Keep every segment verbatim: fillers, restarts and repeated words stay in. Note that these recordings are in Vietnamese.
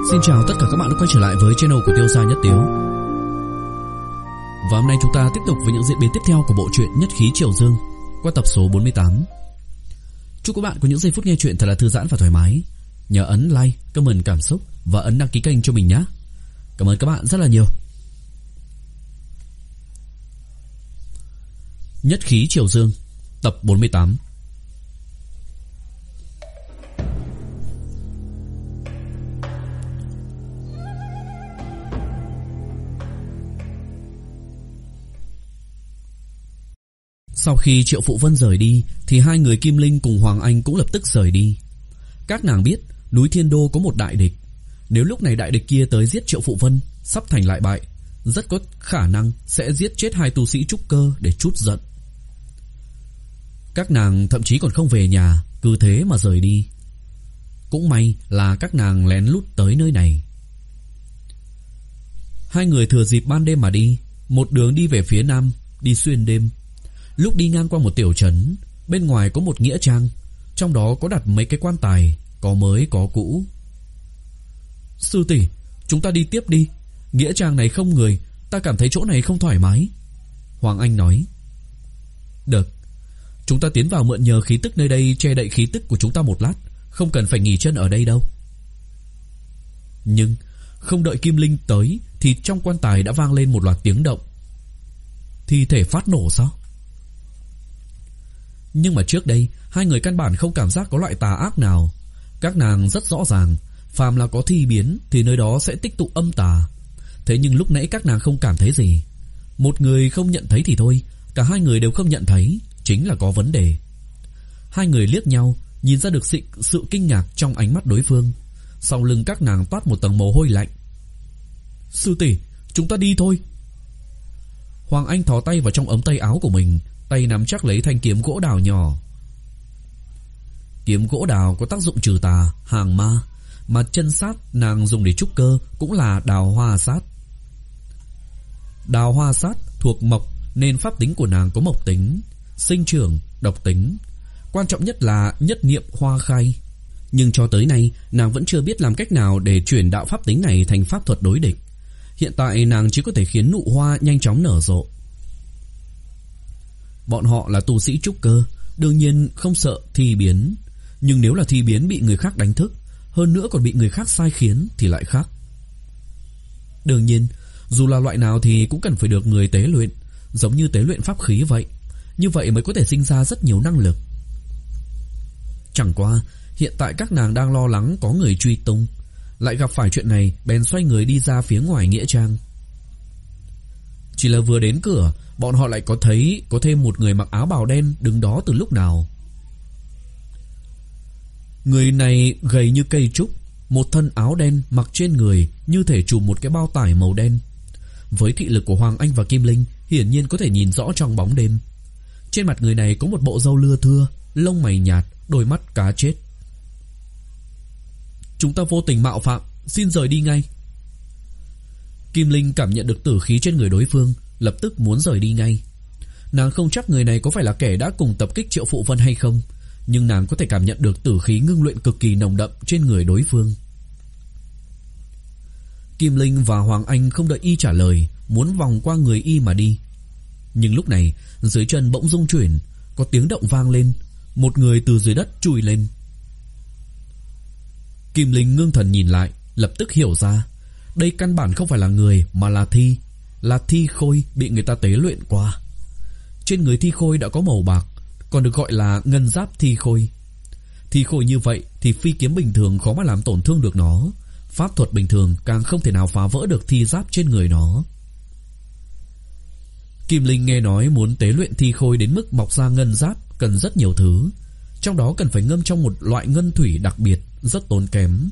Xin chào tất cả các bạn đã quay trở lại với channel của Tiêu Gia Nhất Tiếu. Và hôm nay chúng ta tiếp tục với những diễn biến tiếp theo của bộ truyện Nhất Khí Triều Dương qua tập số bốn mươi tám. Chúc các bạn có những giây phút nghe truyện thật là thư giãn và thoải mái. Nhớ ấn like, comment cảm xúc và ấn đăng ký kênh cho mình nhé. Cảm ơn các bạn rất là nhiều. Nhất Khí Triều Dương tập bốn mươi tám. Sau khi Triệu Phụ Vân rời đi thì hai người Kim Linh cùng Hoàng Anh cũng lập tức rời đi. Các nàng biết núi Thiên Đô có một đại địch. Nếu lúc này đại địch kia tới giết Triệu Phụ Vân, sắp thành lại bại, rất có khả năng sẽ giết chết hai tu sĩ trúc cơ để trút giận. Các nàng thậm chí còn không về nhà, cứ thế mà rời đi. Cũng may là các nàng lén lút tới nơi này. Hai người thừa dịp ban đêm mà đi, một đường đi về phía nam, đi xuyên đêm. Lúc đi ngang qua một tiểu trấn, bên ngoài có một nghĩa trang, trong đó có đặt mấy cái quan tài, có mới có cũ. Sư tỷ, chúng ta đi tiếp đi. Nghĩa trang này không người, ta cảm thấy chỗ này không thoải mái. Hoàng Anh nói. Được, chúng ta tiến vào mượn nhờ khí tức nơi đây che đậy khí tức của chúng ta một lát, không cần phải nghỉ chân ở đây đâu. Nhưng không đợi Kim Linh tới thì trong quan tài đã vang lên một loạt tiếng động. Thi thể phát nổ sao? Nhưng mà trước đây hai người căn bản không cảm giác có loại tà ác nào. Các nàng rất rõ ràng, phàm là có thi biến thì nơi đó sẽ tích tụ âm tà. Thế nhưng lúc nãy các nàng không cảm thấy gì. Một người không nhận thấy thì thôi, cả hai người đều không nhận thấy, chính là có vấn đề. Hai người liếc nhau, nhìn ra được sự, sự kinh ngạc trong ánh mắt đối phương. Sau lưng các nàng toát một tầng mồ hôi lạnh. Sư tỷ, chúng ta đi thôi. Hoàng Anh thò tay vào trong ống tay áo của mình, tay nắm chắc lấy thanh kiếm gỗ đào nhỏ. Kiếm gỗ đào có tác dụng trừ tà, hàng ma, mà chân sát nàng dùng để trúc cơ cũng là đào hoa sát. Đào hoa sát thuộc mộc nên pháp tính của nàng có mộc tính, sinh trưởng, độc tính. Quan trọng nhất là nhất niệm hoa khai. Nhưng cho tới nay nàng vẫn chưa biết làm cách nào để chuyển đạo pháp tính này thành pháp thuật đối địch. Hiện tại nàng chỉ có thể khiến nụ hoa nhanh chóng nở rộ. Bọn họ là tu sĩ trúc cơ, đương nhiên không sợ thi biến. Nhưng nếu là thi biến bị người khác đánh thức, hơn nữa còn bị người khác sai khiến thì lại khác. Đương nhiên, dù là loại nào thì cũng cần phải được người tế luyện, giống như tế luyện pháp khí vậy. Như vậy mới có thể sinh ra rất nhiều năng lực. Chẳng qua, hiện tại các nàng đang lo lắng có người truy tung, lại gặp phải chuyện này bèn xoay người đi ra phía ngoài nghĩa trang. Chỉ là vừa đến cửa, bọn họ lại có thấy có thêm một người mặc áo bào đen đứng đó từ lúc nào. Người này gầy như cây trúc, một thân áo đen mặc trên người như thể trùm một cái bao tải màu đen. Với thị lực của Hoàng Anh và Kim Linh, hiển nhiên có thể nhìn rõ trong bóng đêm. Trên mặt người này có một bộ râu lưa thưa, lông mày nhạt, đôi mắt cá chết. Chúng ta vô tình mạo phạm, xin rời đi ngay. Kim Linh cảm nhận được tử khí trên người đối phương, lập tức muốn rời đi ngay. Nàng không chắc người này có phải là kẻ đã cùng tập kích Triệu Phụ Vân hay không, nhưng nàng có thể cảm nhận được tử khí ngưng luyện cực kỳ nồng đậm trên người đối phương. Kim Linh và Hoàng Anh không đợi y trả lời, muốn vòng qua người y mà đi. Nhưng lúc này dưới chân bỗng rung chuyển, có tiếng động vang lên, một người từ dưới đất chui lên. Kim Linh ngưng thần nhìn lại, lập tức hiểu ra đây căn bản không phải là người mà là thi, là thi khôi bị người ta tế luyện qua. Trên người thi khôi đã có màu bạc, còn được gọi là ngân giáp thi khôi. Thi khôi như vậy thì phi kiếm bình thường khó mà làm tổn thương được nó, pháp thuật bình thường càng không thể nào phá vỡ được thi giáp trên người nó. Kim Linh nghe nói muốn tế luyện thi khôi đến mức mọc ra ngân giáp cần rất nhiều thứ, trong đó cần phải ngâm trong một loại ngân thủy đặc biệt, rất tốn kém.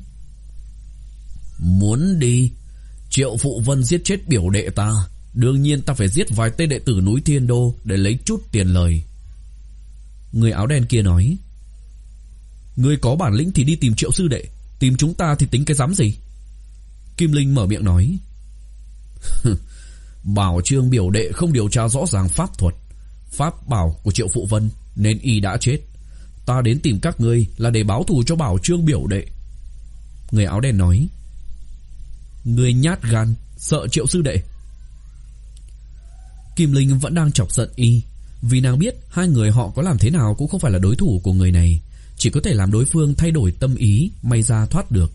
Muốn đi? Triệu Phụ Vân giết chết biểu đệ ta, đương nhiên ta phải giết vài tên đệ tử núi Thiên Đô để lấy chút tiền lời. Người áo đen kia nói. Ngươi có bản lĩnh thì đi tìm Triệu sư đệ, tìm chúng ta thì tính cái dám gì? Kim Linh mở miệng nói. Bảo Trương biểu đệ không điều tra rõ ràng pháp thuật, pháp bảo của Triệu Phụ Vân nên y đã chết. Ta đến tìm các ngươi là để báo thù cho Bảo Trương biểu đệ. Người áo đen nói. Người nhát gan, sợ Triệu sư đệ. Kim Linh vẫn đang chọc giận y, vì nàng biết hai người họ có làm thế nào cũng không phải là đối thủ của người này, chỉ có thể làm đối phương thay đổi tâm ý, may ra thoát được.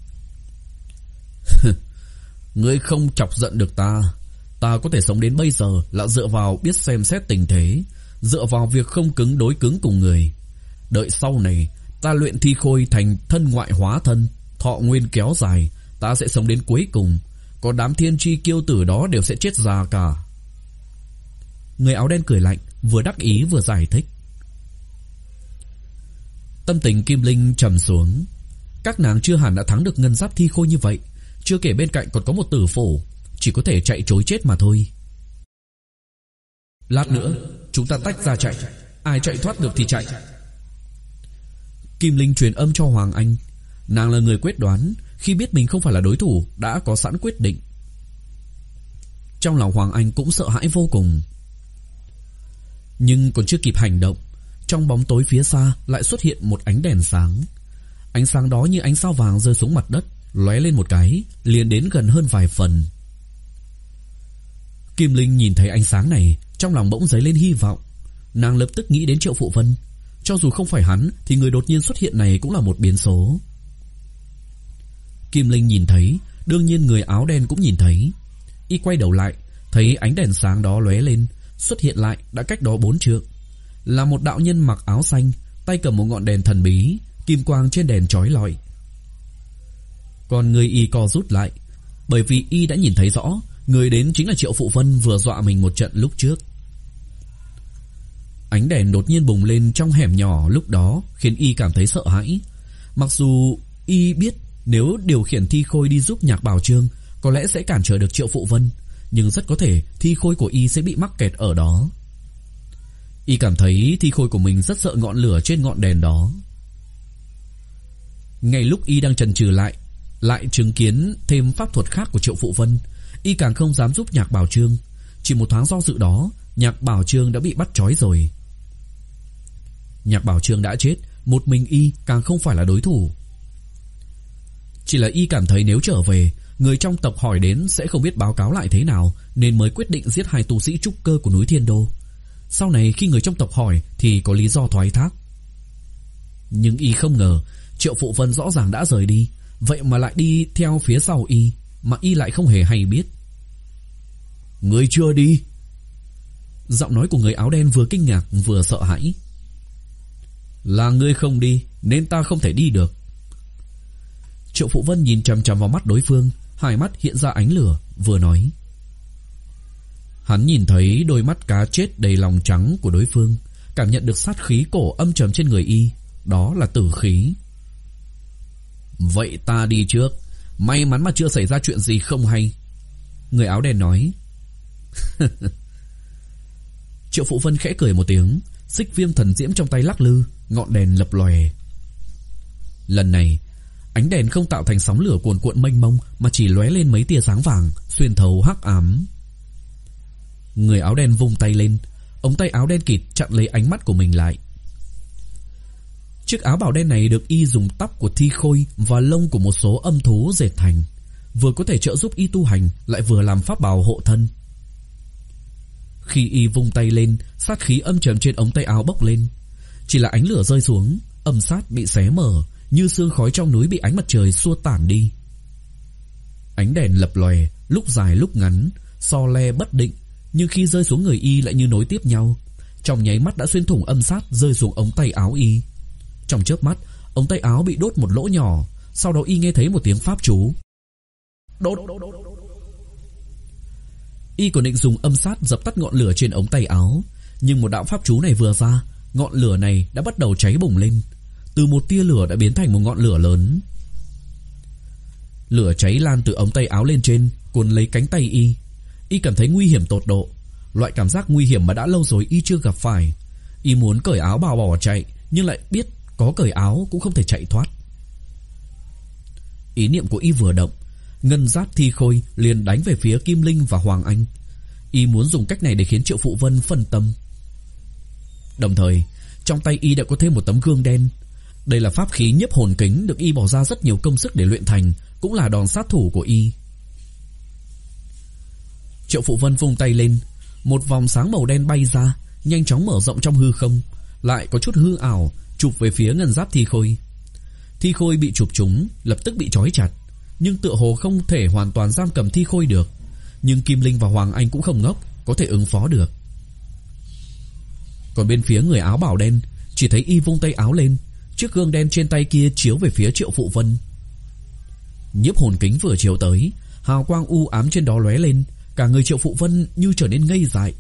Ngươi không chọc giận được ta. Ta có thể sống đến bây giờ là dựa vào biết xem xét tình thế, dựa vào việc không cứng đối cứng cùng người. Đợi sau này ta luyện thi khôi thành thân ngoại hóa thân, thọ nguyên kéo dài, ta sẽ sống đến cuối cùng, còn đám thiên tri kiêu tử đó đều sẽ chết già cả. Người áo đen cười lạnh, vừa đắc ý vừa giải thích. Tâm tình Kim Linh trầm xuống. Các nàng chưa hẳn đã thắng được ngân giáp thi khôi như vậy, chưa kể bên cạnh còn có một tử phổ, chỉ có thể chạy trối chết mà thôi. Lát nữa chúng ta tách ra chạy, ai chạy thoát được thì chạy. Kim Linh truyền âm cho Hoàng Anh. Nàng là người quyết đoán, khi biết mình không phải là đối thủ đã có sẵn quyết định. Trong lòng Hoàng Anh cũng sợ hãi vô cùng. Nhưng còn chưa kịp hành động, trong bóng tối phía xa lại xuất hiện một ánh đèn sáng. Ánh sáng đó như ánh sao vàng rơi xuống mặt đất, lóe lên một cái, liền đến gần hơn vài phần. Kim Linh nhìn thấy ánh sáng này, trong lòng bỗng dấy lên hy vọng. Nàng lập tức nghĩ đến Triệu Phụ Vân. Cho dù không phải hắn thì người đột nhiên xuất hiện này cũng là một biến số. Kim Linh nhìn thấy, đương nhiên người áo đen cũng nhìn thấy. Y quay đầu lại, thấy ánh đèn sáng đó lóe lên, xuất hiện lại đã cách đó bốn trượng. Là một đạo nhân mặc áo xanh, tay cầm một ngọn đèn thần bí, kim quang trên đèn chói lọi. Còn người y co rút lại, bởi vì y đã nhìn thấy rõ, người đến chính là Triệu Phụ Vân vừa dọa mình một trận lúc trước. Ánh đèn đột nhiên bùng lên trong hẻm nhỏ lúc đó, khiến y cảm thấy sợ hãi. Mặc dù y biết nếu điều khiển thi khôi đi giúp Nhạc Bảo Trương, có lẽ sẽ cản trở được Triệu Phụ Vân, nhưng rất có thể thi khôi của y sẽ bị mắc kẹt ở đó. Y cảm thấy thi khôi của mình rất sợ ngọn lửa trên ngọn đèn đó. Ngay lúc y đang chần chừ lại, lại chứng kiến thêm pháp thuật khác của Triệu Phụ Vân, y càng không dám giúp Nhạc Bảo Trương. Chỉ một thoáng do dự đó, Nhạc Bảo Trương đã bị bắt trói rồi. Nhạc Bảo Trương đã chết, một mình y càng không phải là đối thủ. Chỉ là y cảm thấy nếu trở về, người trong tộc hỏi đến sẽ không biết báo cáo lại thế nào, nên mới quyết định giết hai tu sĩ trúc cơ của núi Thiên Đô. Sau này khi người trong tộc hỏi thì có lý do thoái thác. Nhưng y không ngờ Triệu Phụ Vân rõ ràng đã rời đi, vậy mà lại đi theo phía sau y, mà y lại không hề hay biết. Người chưa đi. Giọng nói của người áo đen vừa kinh ngạc vừa sợ hãi. Là ngươi không đi nên ta không thể đi được. Triệu Phụ Vân nhìn chằm chằm vào mắt đối phương, hai mắt hiện ra ánh lửa, vừa nói. Hắn nhìn thấy đôi mắt cá chết đầy lòng trắng của đối phương, cảm nhận được sát khí cổ âm trầm trên người y, đó là tử khí. Vậy ta đi trước, may mắn mà chưa xảy ra chuyện gì không hay. Người áo đen nói. Triệu Phụ Vân khẽ cười một tiếng, xích viêm thần diễm trong tay lắc lư, ngọn đèn lập lòe. Lần này ánh đèn không tạo thành sóng lửa cuồn cuộn mênh mông, mà chỉ lóe lên mấy tia sáng vàng xuyên thấu hắc ám. Người áo đen vung tay lên, ống tay áo đen kịt chặn lấy ánh mắt của mình lại. Chiếc áo bào đen này được y dùng tóc của thi khôi và lông của một số âm thú dệt thành, vừa có thể trợ giúp y tu hành, lại vừa làm pháp bào hộ thân. Khi y vung tay lên, sát khí âm trầm trên ống tay áo bốc lên. Chỉ là ánh lửa rơi xuống, âm sát bị xé mở, như sương khói trong núi bị ánh mặt trời xua tản đi. Ánh đèn lập lòe, lúc dài lúc ngắn, so le bất định, nhưng khi rơi xuống người y lại như nối tiếp nhau. Trong nháy mắt đã xuyên thủng âm sát, rơi xuống ống tay áo y. Trong chớp mắt, ống tay áo bị đốt một lỗ nhỏ, sau đó y nghe thấy một tiếng pháp chú. Đốt. Y còn định dùng âm sát dập tắt ngọn lửa trên ống tay áo, nhưng một đạo pháp chú này vừa ra, ngọn lửa này đã bắt đầu cháy bùng lên. Từ một tia lửa đã biến thành một ngọn lửa lớn. Lửa cháy lan từ ống tay áo lên trên, cuốn lấy cánh tay y. Y cảm thấy nguy hiểm tột độ, loại cảm giác nguy hiểm mà đã lâu rồi y chưa gặp phải. Y muốn cởi áo bào bỏ chạy, nhưng lại biết có cởi áo cũng không thể chạy thoát. Ý niệm của y vừa động, ngân giáp thi khôi liền đánh về phía Kim Linh và Hoàng Anh. Y muốn dùng cách này để khiến Triệu Phụ Vân phân tâm. Đồng thời, trong tay y đã có thêm một tấm gương đen. Đây là pháp khí nhiếp hồn kính được y bỏ ra rất nhiều công sức để luyện thành, cũng là đòn sát thủ của y. Triệu Phụ Vân vung tay lên, một vòng sáng màu đen bay ra, nhanh chóng mở rộng trong hư không, lại có chút hư ảo, chụp về phía ngân giáp Thi Khôi. Thi Khôi bị chụp trúng, lập tức bị trói chặt, nhưng tựa hồ không thể hoàn toàn giam cầm Thi Khôi được. Nhưng Kim Linh và Hoàng Anh cũng không ngốc, có thể ứng phó được. Còn bên phía người áo bào đen, chỉ thấy y vung tay áo lên, chiếc gương đen trên tay kia chiếu về phía Triệu Phụ Vân. Nhiếp hồn kính vừa chiếu tới, hào quang u ám trên đó lóe lên, cả người Triệu Phụ Vân như trở nên ngây dại.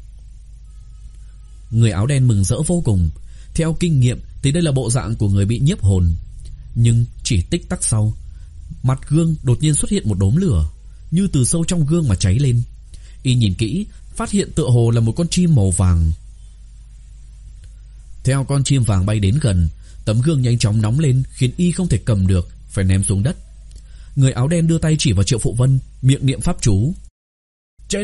Người áo đen mừng rỡ vô cùng, theo kinh nghiệm thì đây là bộ dạng của người bị nhiếp hồn. Nhưng chỉ tích tắc sau, mặt gương đột nhiên xuất hiện một đốm lửa, như từ sâu trong gương mà cháy lên. Y nhìn kỹ, phát hiện tựa hồ là một con chim màu vàng. Theo con chim vàng bay đến gần, tấm gương nhanh chóng nóng lên, khiến y không thể cầm được, phải ném xuống đất. Người áo đen đưa tay chỉ vào Triệu Phụ Vân, miệng niệm pháp chú. Chết!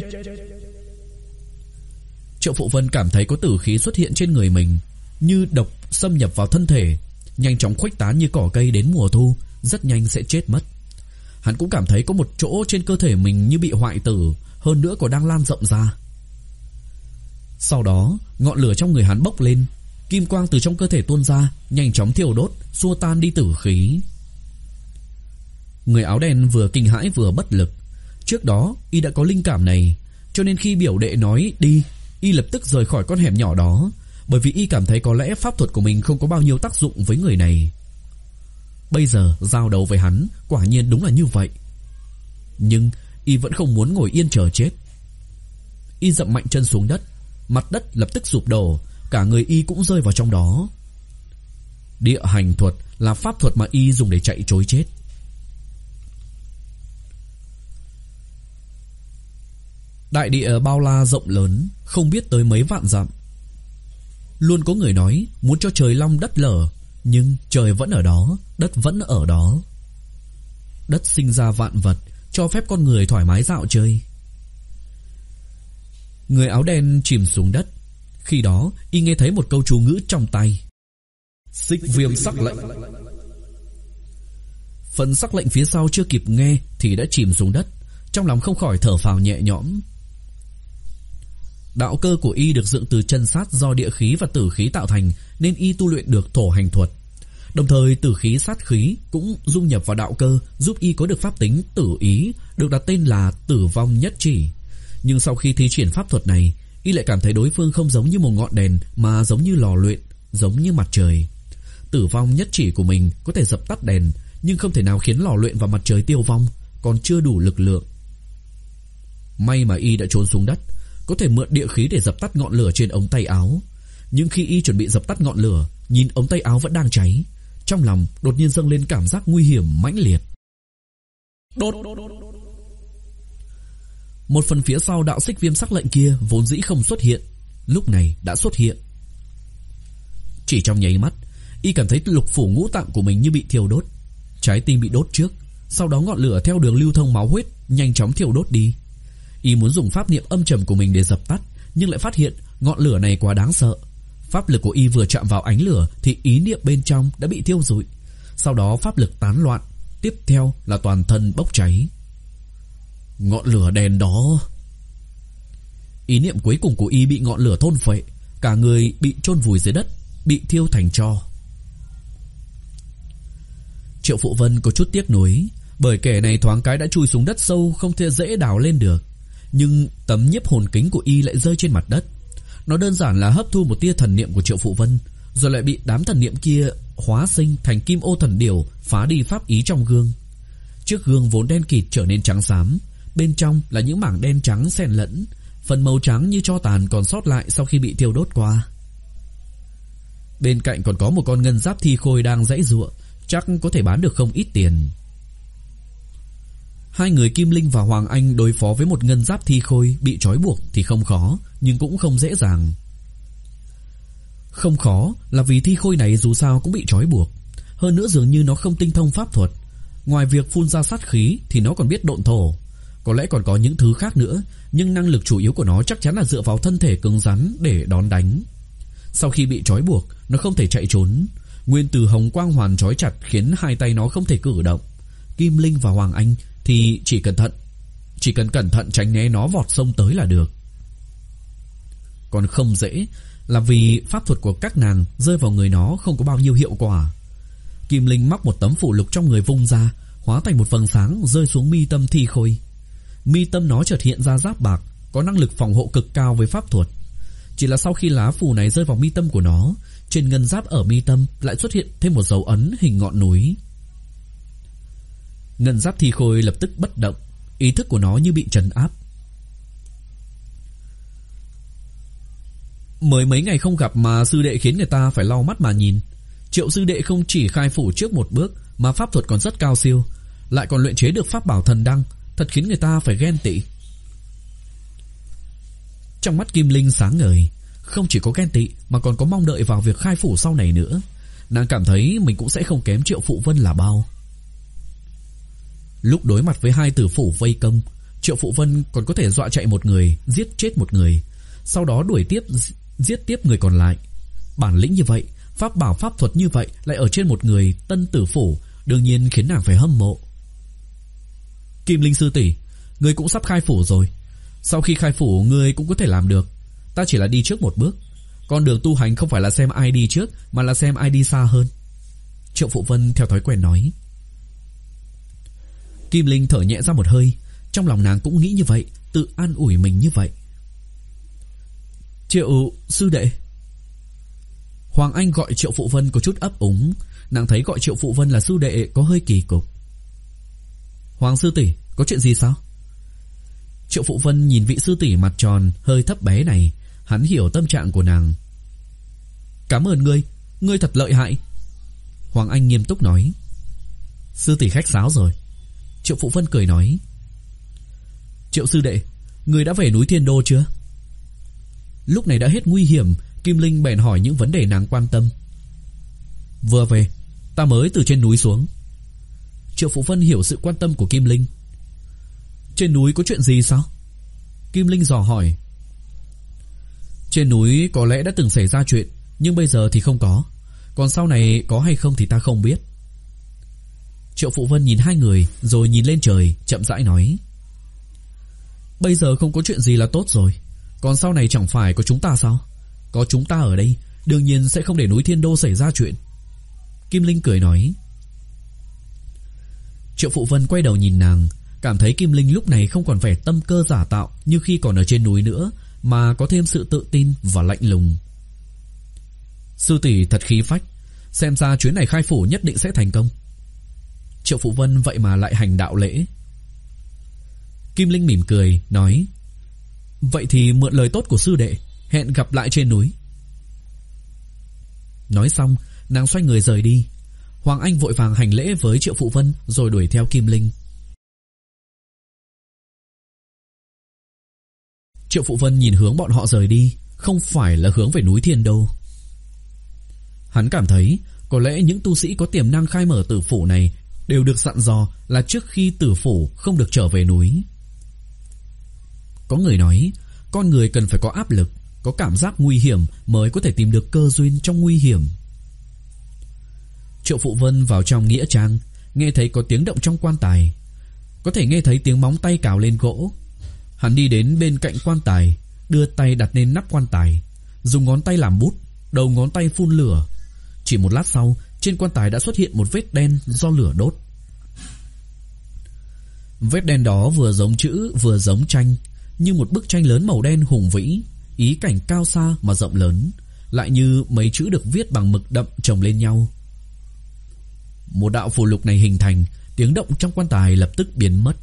Triệu Phụ Vân cảm thấy có tử khí xuất hiện trên người mình, như độc xâm nhập vào thân thể, nhanh chóng khuếch tán như cỏ cây đến mùa thu, rất nhanh sẽ chết mất. Hắn cũng cảm thấy có một chỗ trên cơ thể mình như bị hoại tử, hơn nữa còn đang lan rộng ra. Sau đó, ngọn lửa trong người hắn bốc lên, kim quang từ trong cơ thể tuôn ra, nhanh chóng thiêu đốt, xua tan đi tử khí. Người áo đen vừa kinh hãi vừa bất lực. Trước đó, y đã có linh cảm này, cho nên khi biểu đệ nói đi, y lập tức rời khỏi con hẻm nhỏ đó, bởi vì y cảm thấy có lẽ pháp thuật của mình không có bao nhiêu tác dụng với người này. Bây giờ giao đấu với hắn, quả nhiên đúng là như vậy. Nhưng y vẫn không muốn ngồi yên chờ chết. Y dậm mạnh chân xuống đất, mặt đất lập tức sụp đổ, cả người y cũng rơi vào trong đó. Địa hành thuật là pháp thuật mà y dùng để chạy trối chết. Đại địa bao la rộng lớn, không biết tới mấy vạn dặm. Luôn có người nói muốn cho trời long đất lở, nhưng trời vẫn ở đó, đất vẫn ở đó. Đất sinh ra vạn vật, cho phép con người thoải mái dạo chơi. Người áo đen chìm xuống đất. Khi đó y nghe thấy một câu chú ngữ trong tay. Xích viêm sắc lệnh. Phần sắc lệnh phía sau chưa kịp nghe thì đã chìm xuống đất, trong lòng không khỏi thở phào nhẹ nhõm. Đạo cơ của y được dựng từ chân sát do địa khí và tử khí tạo thành, nên y tu luyện được thổ hành thuật. Đồng thời tử khí sát khí cũng dung nhập vào đạo cơ, giúp y có được pháp tính tử ý, được đặt tên là Tử Vong Nhất Chỉ. Nhưng sau khi thi triển pháp thuật này, y lại cảm thấy đối phương không giống như một ngọn đèn, mà giống như lò luyện, giống như mặt trời. Tử Vong Nhất Chỉ của mình có thể dập tắt đèn, nhưng không thể nào khiến lò luyện và mặt trời tiêu vong, còn chưa đủ lực lượng. May mà y đã trốn xuống đất, có thể mượn địa khí để dập tắt ngọn lửa trên ống tay áo. Nhưng khi y chuẩn bị dập tắt ngọn lửa, nhìn ống tay áo vẫn đang cháy, trong lòng đột nhiên dâng lên cảm giác nguy hiểm mãnh liệt. Đốt! Một phần phía sau đạo xích viêm sắc lệnh kia vốn dĩ không xuất hiện, lúc này đã xuất hiện. Chỉ trong nháy mắt, y cảm thấy lục phủ ngũ tạng của mình như bị thiêu đốt. Trái tim bị đốt trước, sau đó ngọn lửa theo đường lưu thông máu huyết nhanh chóng thiêu đốt đi. Y muốn dùng pháp niệm âm trầm của mình để dập tắt, nhưng lại phát hiện ngọn lửa này quá đáng sợ. Pháp lực của y vừa chạm vào ánh lửa thì ý niệm bên trong đã bị thiêu rụi. Sau đó pháp lực tán loạn, tiếp theo là toàn thân bốc cháy. Ngọn lửa đèn đó. Ý niệm cuối cùng của y bị ngọn lửa thôn phệ, cả người bị chôn vùi dưới đất, bị thiêu thành tro. Triệu Phụ Vân có chút tiếc nuối, bởi kẻ này thoáng cái đã chui xuống đất sâu, không thể dễ đào lên được. Nhưng tấm nhiếp hồn kính của y lại rơi trên mặt đất. Nó đơn giản là hấp thu một tia thần niệm của Triệu Phụ Vân, rồi lại bị đám thần niệm kia hóa sinh thành kim ô thần điểu, phá đi pháp ý trong gương. Chiếc gương vốn đen kịt trở nên trắng xám, bên trong là những mảng đen trắng xen lẫn, phần màu trắng như tro tàn còn sót lại sau khi bị thiêu đốt qua. Bên cạnh còn có một con ngân giáp thi khôi đang giãy giụa, chắc có thể bán được không ít tiền. Hai người Kim Linh và Hoàng Anh đối phó với một ngân giáp thi khôi bị trói buộc thì không khó, nhưng cũng không dễ dàng. Không khó là vì thi khôi này dù sao cũng bị trói buộc, hơn nữa dường như nó không tinh thông pháp thuật. Ngoài việc phun ra sát khí thì nó còn biết độn thổ. Có lẽ còn có những thứ khác nữa, nhưng năng lực chủ yếu của nó chắc chắn là dựa vào thân thể cứng rắn để đón đánh. Sau khi bị trói buộc, nó không thể chạy trốn. Nguyên từ hồng quang hoàn trói chặt khiến hai tay nó không thể cử động. Kim Linh và Hoàng Anh thì chỉ cẩn thận chỉ cần cẩn thận tránh né nó vọt sông tới là được. Còn không dễ là vì pháp thuật của các nàng rơi vào người nó không có bao nhiêu hiệu quả. Kim Linh móc một tấm phù lục trong người vung ra, hóa thành một vầng sáng rơi xuống mi tâm Thi Khôi. Mi tâm nó chợt hiện ra giáp bạc, có năng lực phòng hộ cực cao với pháp thuật. Chỉ là sau khi lá phù này rơi vào mi tâm của nó, trên ngân giáp ở mi tâm lại xuất hiện thêm một dấu ấn hình ngọn núi. Ngân giáp Thi Khôi lập tức bất động, ý thức của nó như bị trấn áp. Mới mấy ngày không gặp mà sư đệ khiến người ta phải lau mắt mà nhìn. Triệu sư đệ không chỉ khai phủ trước một bước mà pháp thuật còn rất cao siêu, lại còn luyện chế được pháp bảo thần đăng, thật khiến người ta phải ghen tị. Trong mắt Kim Linh sáng ngời, không chỉ có ghen tị mà còn có mong đợi vào việc khai phủ sau này nữa. Nàng cảm thấy mình cũng sẽ không kém Triệu Phụ Vân là bao. Lúc đối mặt với hai tử phủ vây công, Triệu Phụ Vân còn có thể dọa chạy một người, giết chết một người, sau đó đuổi tiếp giết tiếp người còn lại. Bản lĩnh như vậy, pháp bảo pháp thuật như vậy lại ở trên một người tân tử phủ, đương nhiên khiến nàng phải hâm mộ. Kim Linh sư tỷ, ngươi cũng sắp khai phủ rồi. Sau khi khai phủ ngươi cũng có thể làm được. Ta chỉ là đi trước một bước. Con đường tu hành không phải là xem ai đi trước, mà là xem ai đi xa hơn. Triệu Phụ Vân theo thói quen nói. Kim Linh thở nhẹ ra một hơi, trong lòng nàng cũng nghĩ như vậy, tự an ủi mình như vậy. Triệu sư đệ. Hoàng Anh gọi Triệu Phụ Vân có chút ấp úng, nàng thấy gọi Triệu Phụ Vân là sư đệ có hơi kỳ cục. Hoàng sư tỷ, có chuyện gì sao? Triệu Phụ Vân nhìn vị sư tỷ mặt tròn hơi thấp bé này, hắn hiểu tâm trạng của nàng. Cảm ơn ngươi, ngươi thật lợi hại. Hoàng Anh nghiêm túc nói. Sư tỷ khách sáo rồi. Triệu Phụ Vân cười nói. Triệu sư đệ, ngươi đã về núi Thiên Đô chưa? Lúc này đã hết nguy hiểm, Kim Linh bèn hỏi những vấn đề nàng quan tâm. Vừa về, ta mới từ trên núi xuống. Triệu Phụ Vân hiểu sự quan tâm của Kim Linh. Trên núi có chuyện gì sao? Kim Linh dò hỏi. Trên núi có lẽ đã từng xảy ra chuyện, nhưng bây giờ thì không có. Còn sau này có hay không thì ta không biết. Triệu Phụ Vân nhìn hai người rồi nhìn lên trời, chậm rãi nói. Bây giờ không có chuyện gì là tốt rồi. Còn sau này chẳng phải có chúng ta sao? Có chúng ta ở đây, đương nhiên sẽ không để núi Thiên Đô xảy ra chuyện. Kim Linh cười nói. Triệu Phụ Vân quay đầu nhìn nàng, cảm thấy Kim Linh lúc này không còn vẻ tâm cơ giả tạo như khi còn ở trên núi nữa, mà có thêm sự tự tin và lạnh lùng. Sư tỷ thật khí phách, xem ra chuyến này khai phủ nhất định sẽ thành công. Triệu Phụ Vân vậy mà lại hành đạo lễ. Kim Linh mỉm cười nói. Vậy thì mượn lời tốt của sư đệ, hẹn gặp lại trên núi. Nói xong, nàng xoay người rời đi. Hoàng Anh vội vàng hành lễ với Triệu Phụ Vân rồi đuổi theo Kim Linh. Triệu Phụ Vân nhìn hướng bọn họ rời đi, không phải là hướng về núi Thiên Đô. Hắn cảm thấy có lẽ những tu sĩ có tiềm năng khai mở tử phủ này đều được dặn dò là trước khi tử phủ không được trở về núi. Có người nói, con người cần phải có áp lực, có cảm giác nguy hiểm mới có thể tìm được cơ duyên trong nguy hiểm. Triệu Phụ Vân vào trong nghĩa trang, nghe thấy có tiếng động trong quan tài, có thể nghe thấy tiếng móng tay cào lên gỗ. Hắn đi đến bên cạnh quan tài, đưa tay đặt lên nắp quan tài, dùng ngón tay làm bút, đầu ngón tay phun lửa. Chỉ một lát sau, trên quan tài đã xuất hiện một vết đen do lửa đốt. Vết đen đó vừa giống chữ vừa giống tranh, như một bức tranh lớn màu đen hùng vĩ, ý cảnh cao xa mà rộng lớn, lại như mấy chữ được viết bằng mực đậm chồng lên nhau. Một đạo phù lục này hình thành, tiếng động trong quan tài lập tức biến mất.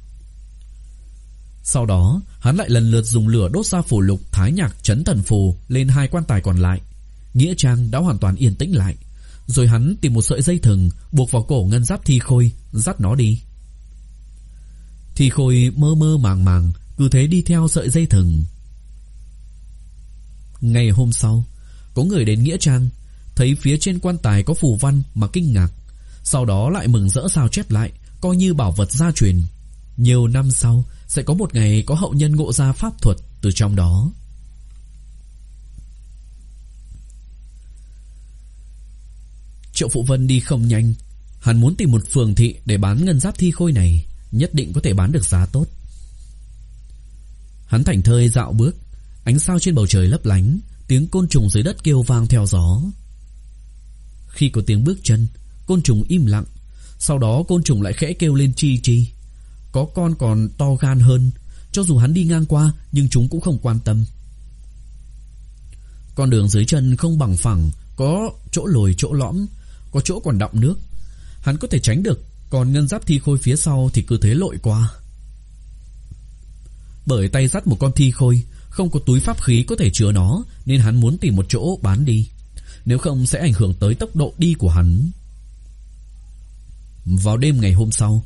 Sau đó, hắn lại lần lượt dùng lửa đốt ra phù lục Thái Nhạc Chấn Thần Phù lên hai quan tài còn lại. Nghĩa trang đã hoàn toàn yên tĩnh lại. Rồi hắn tìm một sợi dây thừng buộc vào cổ ngân giáp Thi Khôi, dắt nó đi. Thi Khôi mơ mơ màng màng, cứ thế đi theo sợi dây thừng. Ngày hôm sau, có người đến nghĩa trang, thấy phía trên quan tài có phù văn mà kinh ngạc, sau đó lại mừng rỡ sao chép lại, coi như bảo vật gia truyền. Nhiều năm sau sẽ có một ngày có hậu nhân ngộ ra pháp thuật từ trong đó. Triệu Phụ Vân đi không nhanh, hắn muốn tìm một phường thị để bán ngân giáp Thi Khôi này, nhất định có thể bán được giá tốt. Hắn thảnh thơi dạo bước, ánh sao trên bầu trời lấp lánh, tiếng côn trùng dưới đất kêu vang theo gió. Khi có tiếng bước chân, côn trùng im lặng, sau đó côn trùng lại khẽ kêu lên chi chi. Có con còn to gan hơn, cho dù hắn đi ngang qua nhưng chúng cũng không quan tâm. Con đường dưới chân không bằng phẳng, có chỗ lồi chỗ lõm, có chỗ còn đọng nước. Hắn có thể tránh được, còn ngân giáp thi khôi phía sau thì cứ thế lội qua. Bởi tay dắt một con thi khôi, không có túi pháp khí có thể chứa nó, nên hắn muốn tìm một chỗ bán đi, nếu không sẽ ảnh hưởng tới tốc độ đi của hắn. Vào đêm ngày hôm sau,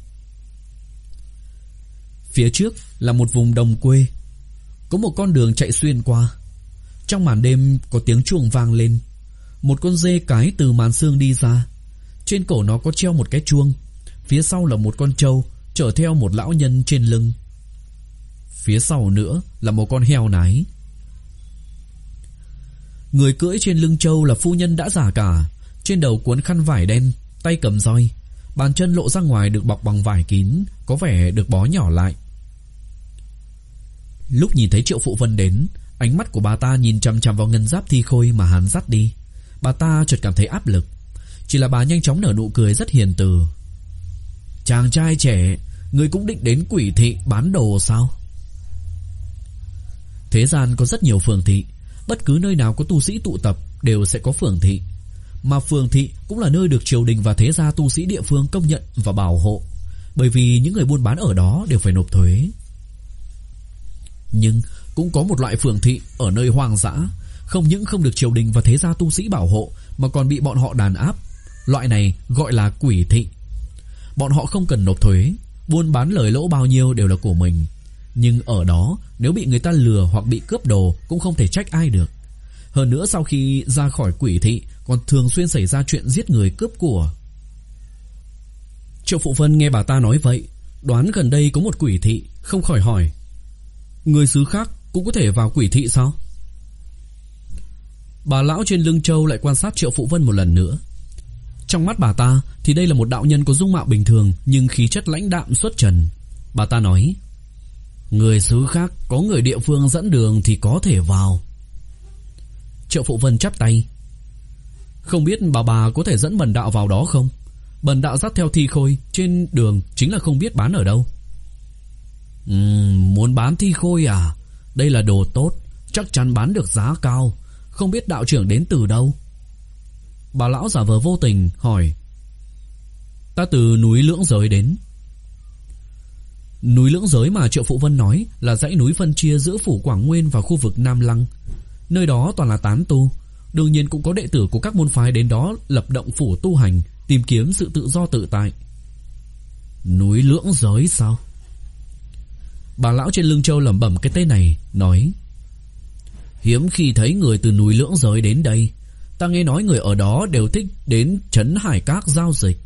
phía trước là một vùng đồng quê, có một con đường chạy xuyên qua. Trong màn đêm có tiếng chuông vang lên. Một con dê cái từ màn xương đi ra, trên cổ nó có treo một cái chuông. Phía sau là một con trâu chở theo một lão nhân trên lưng. Phía sau nữa là một con heo nái. Người cưỡi trên lưng trâu là phu nhân đã già cả, trên đầu cuốn khăn vải đen, tay cầm roi, bàn chân lộ ra ngoài được bọc bằng vải kín, có vẻ được bó nhỏ lại. Lúc nhìn thấy Triệu Phụ Vân đến, ánh mắt của bà ta nhìn chằm chằm vào ngân giáp thi khôi mà hắn dắt đi. Bà ta chợt cảm thấy áp lực, chỉ là bà nhanh chóng nở nụ cười rất hiền từ. Chàng trai trẻ, người cũng định đến Quỷ thị bán đồ sao? Thế gian có rất nhiều phường thị, bất cứ nơi nào có tu sĩ tụ tập đều sẽ có phường thị, mà phường thị cũng là nơi được triều đình và thế gia tu sĩ địa phương công nhận và bảo hộ, bởi vì những người buôn bán ở đó đều phải nộp thuế. Nhưng cũng có một loại phường thị ở nơi hoang dã, không những không được triều đình và thế gia tu sĩ bảo hộ mà còn bị bọn họ đàn áp. Loại này gọi là quỷ thị. Bọn họ không cần nộp thuế, buôn bán lời lỗ bao nhiêu đều là của mình. Nhưng ở đó nếu bị người ta lừa hoặc bị cướp đồ cũng không thể trách ai được. Hơn nữa sau khi ra khỏi quỷ thị còn thường xuyên xảy ra chuyện giết người cướp của. Triệu Phụ Vân nghe bà ta nói vậy, đoán gần đây có một quỷ thị, không khỏi hỏi: người xứ khác cũng có thể vào quỷ thị sao? Bà lão trên lưng trâu lại quan sát Triệu Phụ Vân một lần nữa. Trong mắt bà ta thì đây là một đạo nhân có dung mạo bình thường, nhưng khí chất lãnh đạm xuất trần. Bà ta nói: người xứ khác có người địa phương dẫn đường thì có thể vào. Triệu Phụ Vân chắp tay: không biết bà bà có thể dẫn bần đạo vào đó không? Bần đạo dắt theo thi khôi, trên đường chính là không biết bán ở đâu. Uhm, muốn bán thi khôi à? Đây là đồ tốt, chắc chắn bán được giá cao. Không biết đạo trưởng đến từ đâu? Bà lão giả vờ vô tình hỏi: ta từ núi Lưỡng Giới đến. Núi Lưỡng Giới mà Triệu Phụ Vân nói là dãy núi phân chia giữa phủ Quảng Nguyên và khu vực Nam Lăng. Nơi đó toàn là tán tu, đương nhiên cũng có đệ tử của các môn phái đến đó lập động phủ tu hành, tìm kiếm sự tự do tự tại. Núi Lưỡng Giới sao? Bà lão trên lưng trâu lẩm bẩm cái tên này, nói: hiếm khi thấy người từ núi Lưỡng Giới đến đây. Ta nghe nói người ở đó đều thích đến trấn Hải Các giao dịch.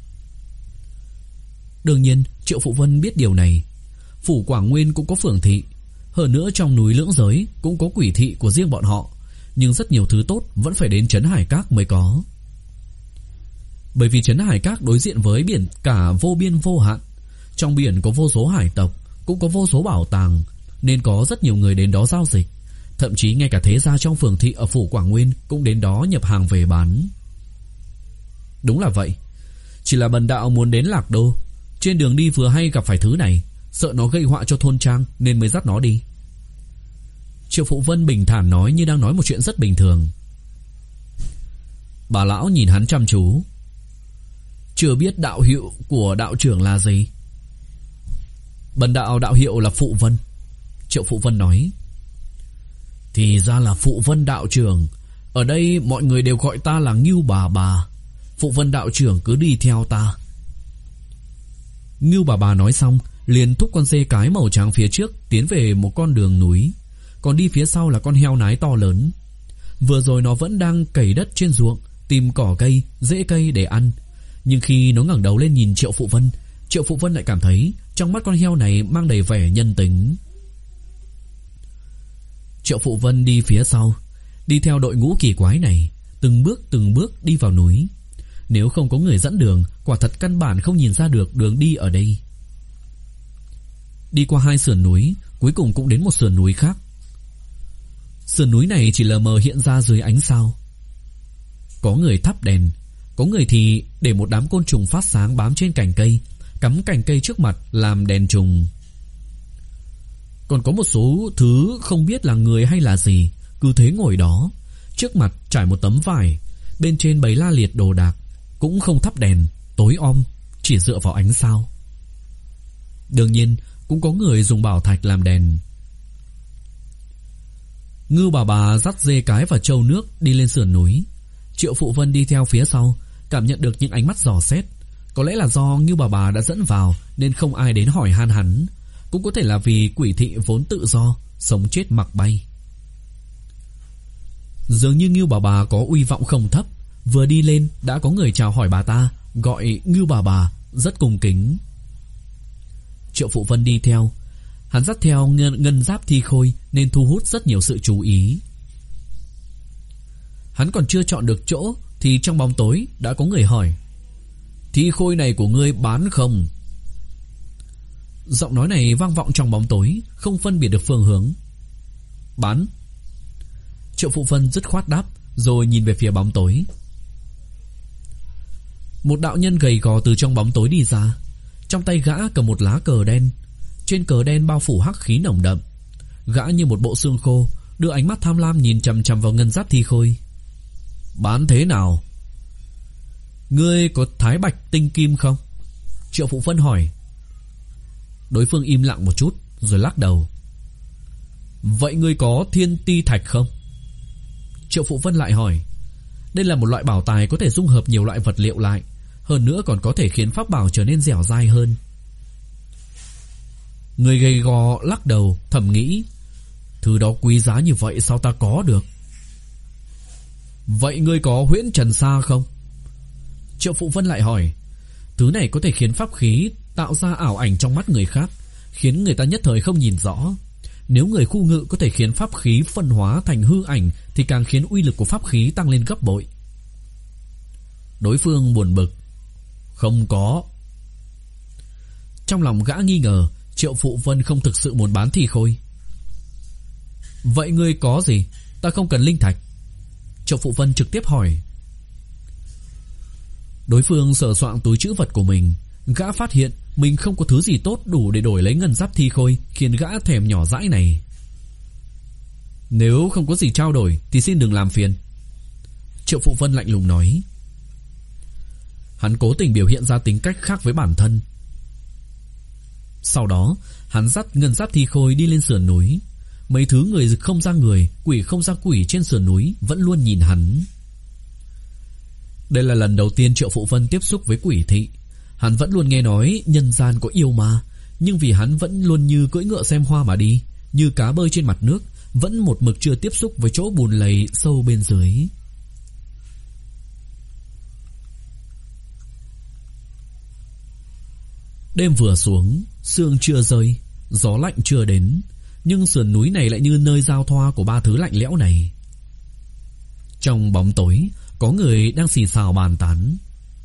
Đương nhiên Triệu Phụ Vân biết điều này. Phủ Quảng Nguyên cũng có phường thị, hơn nữa trong núi Lưỡng Giới cũng có quỷ thị của riêng bọn họ, nhưng rất nhiều thứ tốt vẫn phải đến trấn Hải Các mới có. Bởi vì trấn Hải Các đối diện với biển cả vô biên vô hạn, trong biển có vô số hải tộc, cũng có vô số bảo tàng, nên có rất nhiều người đến đó giao dịch. Thậm chí ngay cả thế gia trong phường thị ở phủ Quảng Nguyên cũng đến đó nhập hàng về bán. Đúng là vậy. Chỉ là bần đạo muốn đến Lạc Đô, trên đường đi vừa hay gặp phải thứ này, sợ nó gây họa cho thôn trang nên mới dắt nó đi. Triệu Phụ Vân bình thản nói như đang nói một chuyện rất bình thường. Bà lão nhìn hắn chăm chú. Chưa biết đạo hiệu của đạo trưởng là gì? Bần đạo đạo hiệu là Phụ Vân. Triệu Phụ Vân nói. Thì ra là Phụ Vân đạo trưởng. Ở đây mọi người đều gọi ta là Ngưu bà bà. Phụ Vân đạo trưởng cứ đi theo ta. Ngưu bà bà nói xong liền thúc con dê cái màu trắng phía trước tiến về một con đường núi, còn đi phía sau là con heo nái to lớn. Vừa rồi nó vẫn đang cày đất trên ruộng, tìm cỏ cây, rễ cây để ăn, nhưng khi nó ngẩng đầu lên nhìn Triệu Phụ Vân, Triệu Phụ Vân lại cảm thấy trong mắt con heo này mang đầy vẻ nhân tính. Triệu Phụ Vân đi phía sau, đi theo đội ngũ kỳ quái này, từng bước từng bước đi vào núi. Nếu không có người dẫn đường, quả thật căn bản không nhìn ra được đường đi ở đây. Đi qua hai sườn núi, cuối cùng cũng đến một sườn núi khác. Sườn núi này chỉ lờ mờ hiện ra dưới ánh sao. Có người thắp đèn, có người thì để một đám côn trùng phát sáng bám trên cành cây, cắm cành cây trước mặt làm đèn trùng. Còn có một số thứ không biết là người hay là gì, cứ thế ngồi đó, trước mặt trải một tấm vải, bên trên bày la liệt đồ đạc, cũng không thắp đèn, tối om, chỉ dựa vào ánh sao. Đương nhiên cũng có người dùng bảo thạch làm đèn. Ngưu bà bà dắt dê cái và trâu nước đi lên sườn núi. Triệu Phụ Vân đi theo phía sau, cảm nhận được những ánh mắt dò xét. Có lẽ là do Ngưu bà bà đã dẫn vào nên không ai đến hỏi han hắn, cũng có thể là vì quỷ thị vốn tự do, sống chết mặc bay. Dường như Ngưu bà bà có uy vọng không thấp, vừa đi lên đã có người chào hỏi bà ta, gọi Ngưu bà bà, rất cung kính. Triệu Phụ Vân đi theo. Hắn dắt theo ngân, ngân giáp thi khôi nên thu hút rất nhiều sự chú ý. Hắn còn chưa chọn được chỗ thì trong bóng tối đã có người hỏi: thi khôi này của ngươi bán không? Giọng nói này vang vọng trong bóng tối, không phân biệt được phương hướng. Bán. Triệu Phụ Vân dứt khoát đáp, rồi nhìn về phía bóng tối. Một đạo nhân gầy gò từ trong bóng tối đi ra. Trong tay gã cầm một lá cờ đen, trên cờ đen bao phủ hắc khí nồng đậm. Gã như một bộ xương khô, đưa ánh mắt tham lam nhìn chằm chằm vào ngân giáp thi khôi. Bán thế nào? Ngươi có thái bạch tinh kim không? Triệu Phụ Vân hỏi. Đối phương im lặng một chút rồi lắc đầu. Vậy ngươi có thiên ti thạch không? Triệu Phụ Vân lại hỏi. Đây là một loại bảo tài có thể dung hợp nhiều loại vật liệu lại, hơn nữa còn có thể khiến pháp bảo trở nên dẻo dai hơn. Người gầy gò lắc đầu, thầm nghĩ, thứ đó quý giá như vậy sao ta có được? Vậy ngươi có huyễn trần sa không? Triệu Phụ Vân lại hỏi. Thứ này có thể khiến pháp khí tạo ra ảo ảnh trong mắt người khác, khiến người ta nhất thời không nhìn rõ. Nếu người khu ngự có thể khiến pháp khí phân hóa thành hư ảnh thì càng khiến uy lực của pháp khí tăng lên gấp bội. Đối phương buồn bực. Không có. Trong lòng gã nghi ngờ Triệu Phụ Vân không thực sự muốn bán thi khôi. Vậy ngươi có gì? Ta không cần linh thạch. Triệu Phụ Vân trực tiếp hỏi. Đối phương sờ soạng túi trữ vật của mình. Gã phát hiện mình không có thứ gì tốt đủ để đổi lấy ngân giáp thi khôi, khiến gã thèm nhỏ dãi này. Nếu không có gì trao đổi thì xin đừng làm phiền. Triệu Phụ Vân lạnh lùng nói. Hắn cố tình biểu hiện ra tính cách khác với bản thân. Sau đó hắn dắt ngân giáp thi khôi đi lên sườn núi. Mấy thứ người không ra người, quỷ không ra quỷ trên sườn núi vẫn luôn nhìn hắn. Đây là lần đầu tiên Triệu Phụ Vân tiếp xúc với quỷ thị. Hắn vẫn luôn nghe nói nhân gian có yêu ma, nhưng vì hắn vẫn luôn như cưỡi ngựa xem hoa mà đi, như cá bơi trên mặt nước, vẫn một mực chưa tiếp xúc với chỗ bùn lầy sâu bên dưới. Đêm vừa xuống, sương chưa rơi, gió lạnh chưa đến, nhưng sườn núi này lại như nơi giao thoa của ba thứ lạnh lẽo này. Trong bóng tối, có người đang xì xào bàn tán.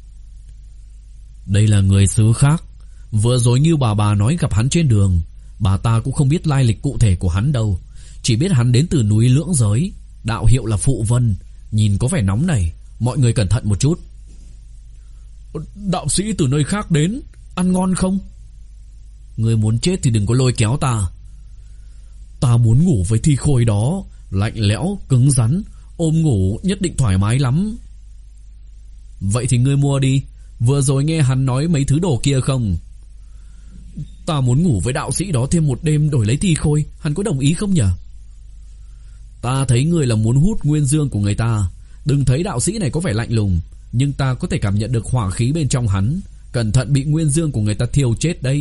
Đây là người xứ khác. Vừa rồi như bà bà nói gặp hắn trên đường. Bà ta cũng không biết lai lịch cụ thể của hắn đâu, chỉ biết hắn đến từ núi Lưỡng Giới, đạo hiệu là Phụ Vân. Nhìn có vẻ nóng này, mọi người cẩn thận một chút. Đạo sĩ từ nơi khác đến, ăn ngon không? Người muốn chết thì đừng có lôi kéo ta. Ta muốn ngủ với thi khôi đó, lạnh lẽo, cứng rắn, ôm ngủ nhất định thoải mái lắm. Vậy thì ngươi mua đi. Vừa rồi nghe hắn nói mấy thứ đồ kia không? Ta muốn ngủ với đạo sĩ đó thêm một đêm đổi lấy thi khôi, hắn có đồng ý không nhỉ? Ta thấy ngươi là muốn hút nguyên dương của người ta. Đừng thấy đạo sĩ này có vẻ lạnh lùng, nhưng ta có thể cảm nhận được hỏa khí bên trong hắn. Cẩn thận bị nguyên dương của người ta thiêu chết đấy.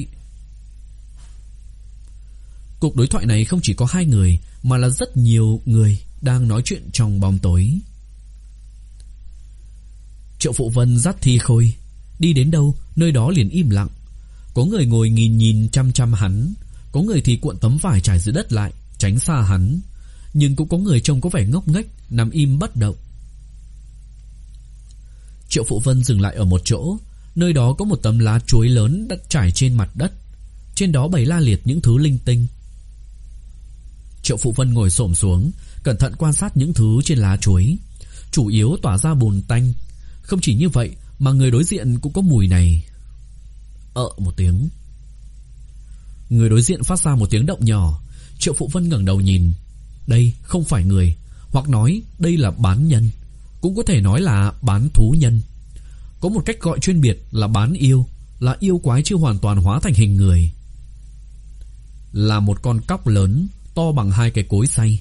Cuộc đối thoại này không chỉ có hai người, mà là rất nhiều người đang nói chuyện trong bóng tối. Triệu Phụ Vân dắt thi khôi đi đến đâu, nơi đó liền im lặng. Có người ngồi nhìn nhìn chăm chăm hắn, có người thì cuộn tấm vải trải dưới đất lại, tránh xa hắn. Nhưng cũng có người trông có vẻ ngốc nghếch, nằm im bất động. Triệu Phụ Vân dừng lại ở một chỗ. Nơi đó có một tấm lá chuối lớn đất trải trên mặt đất. Trên đó bày la liệt những thứ linh tinh. Triệu Phụ Vân ngồi xổm xuống, cẩn thận quan sát những thứ trên lá chuối, chủ yếu tỏa ra bùn tanh. Không chỉ như vậy mà người đối diện cũng có mùi này. Ợ một tiếng. Người đối diện phát ra một tiếng động nhỏ. Triệu Phụ Vân ngẩng đầu nhìn. Đây không phải người, hoặc nói đây là bán nhân, cũng có thể nói là bán thú nhân. Có một cách gọi chuyên biệt là bán yêu, là yêu quái chưa hoàn toàn hóa thành hình người. Là một con cóc lớn, to bằng hai cái cối xay.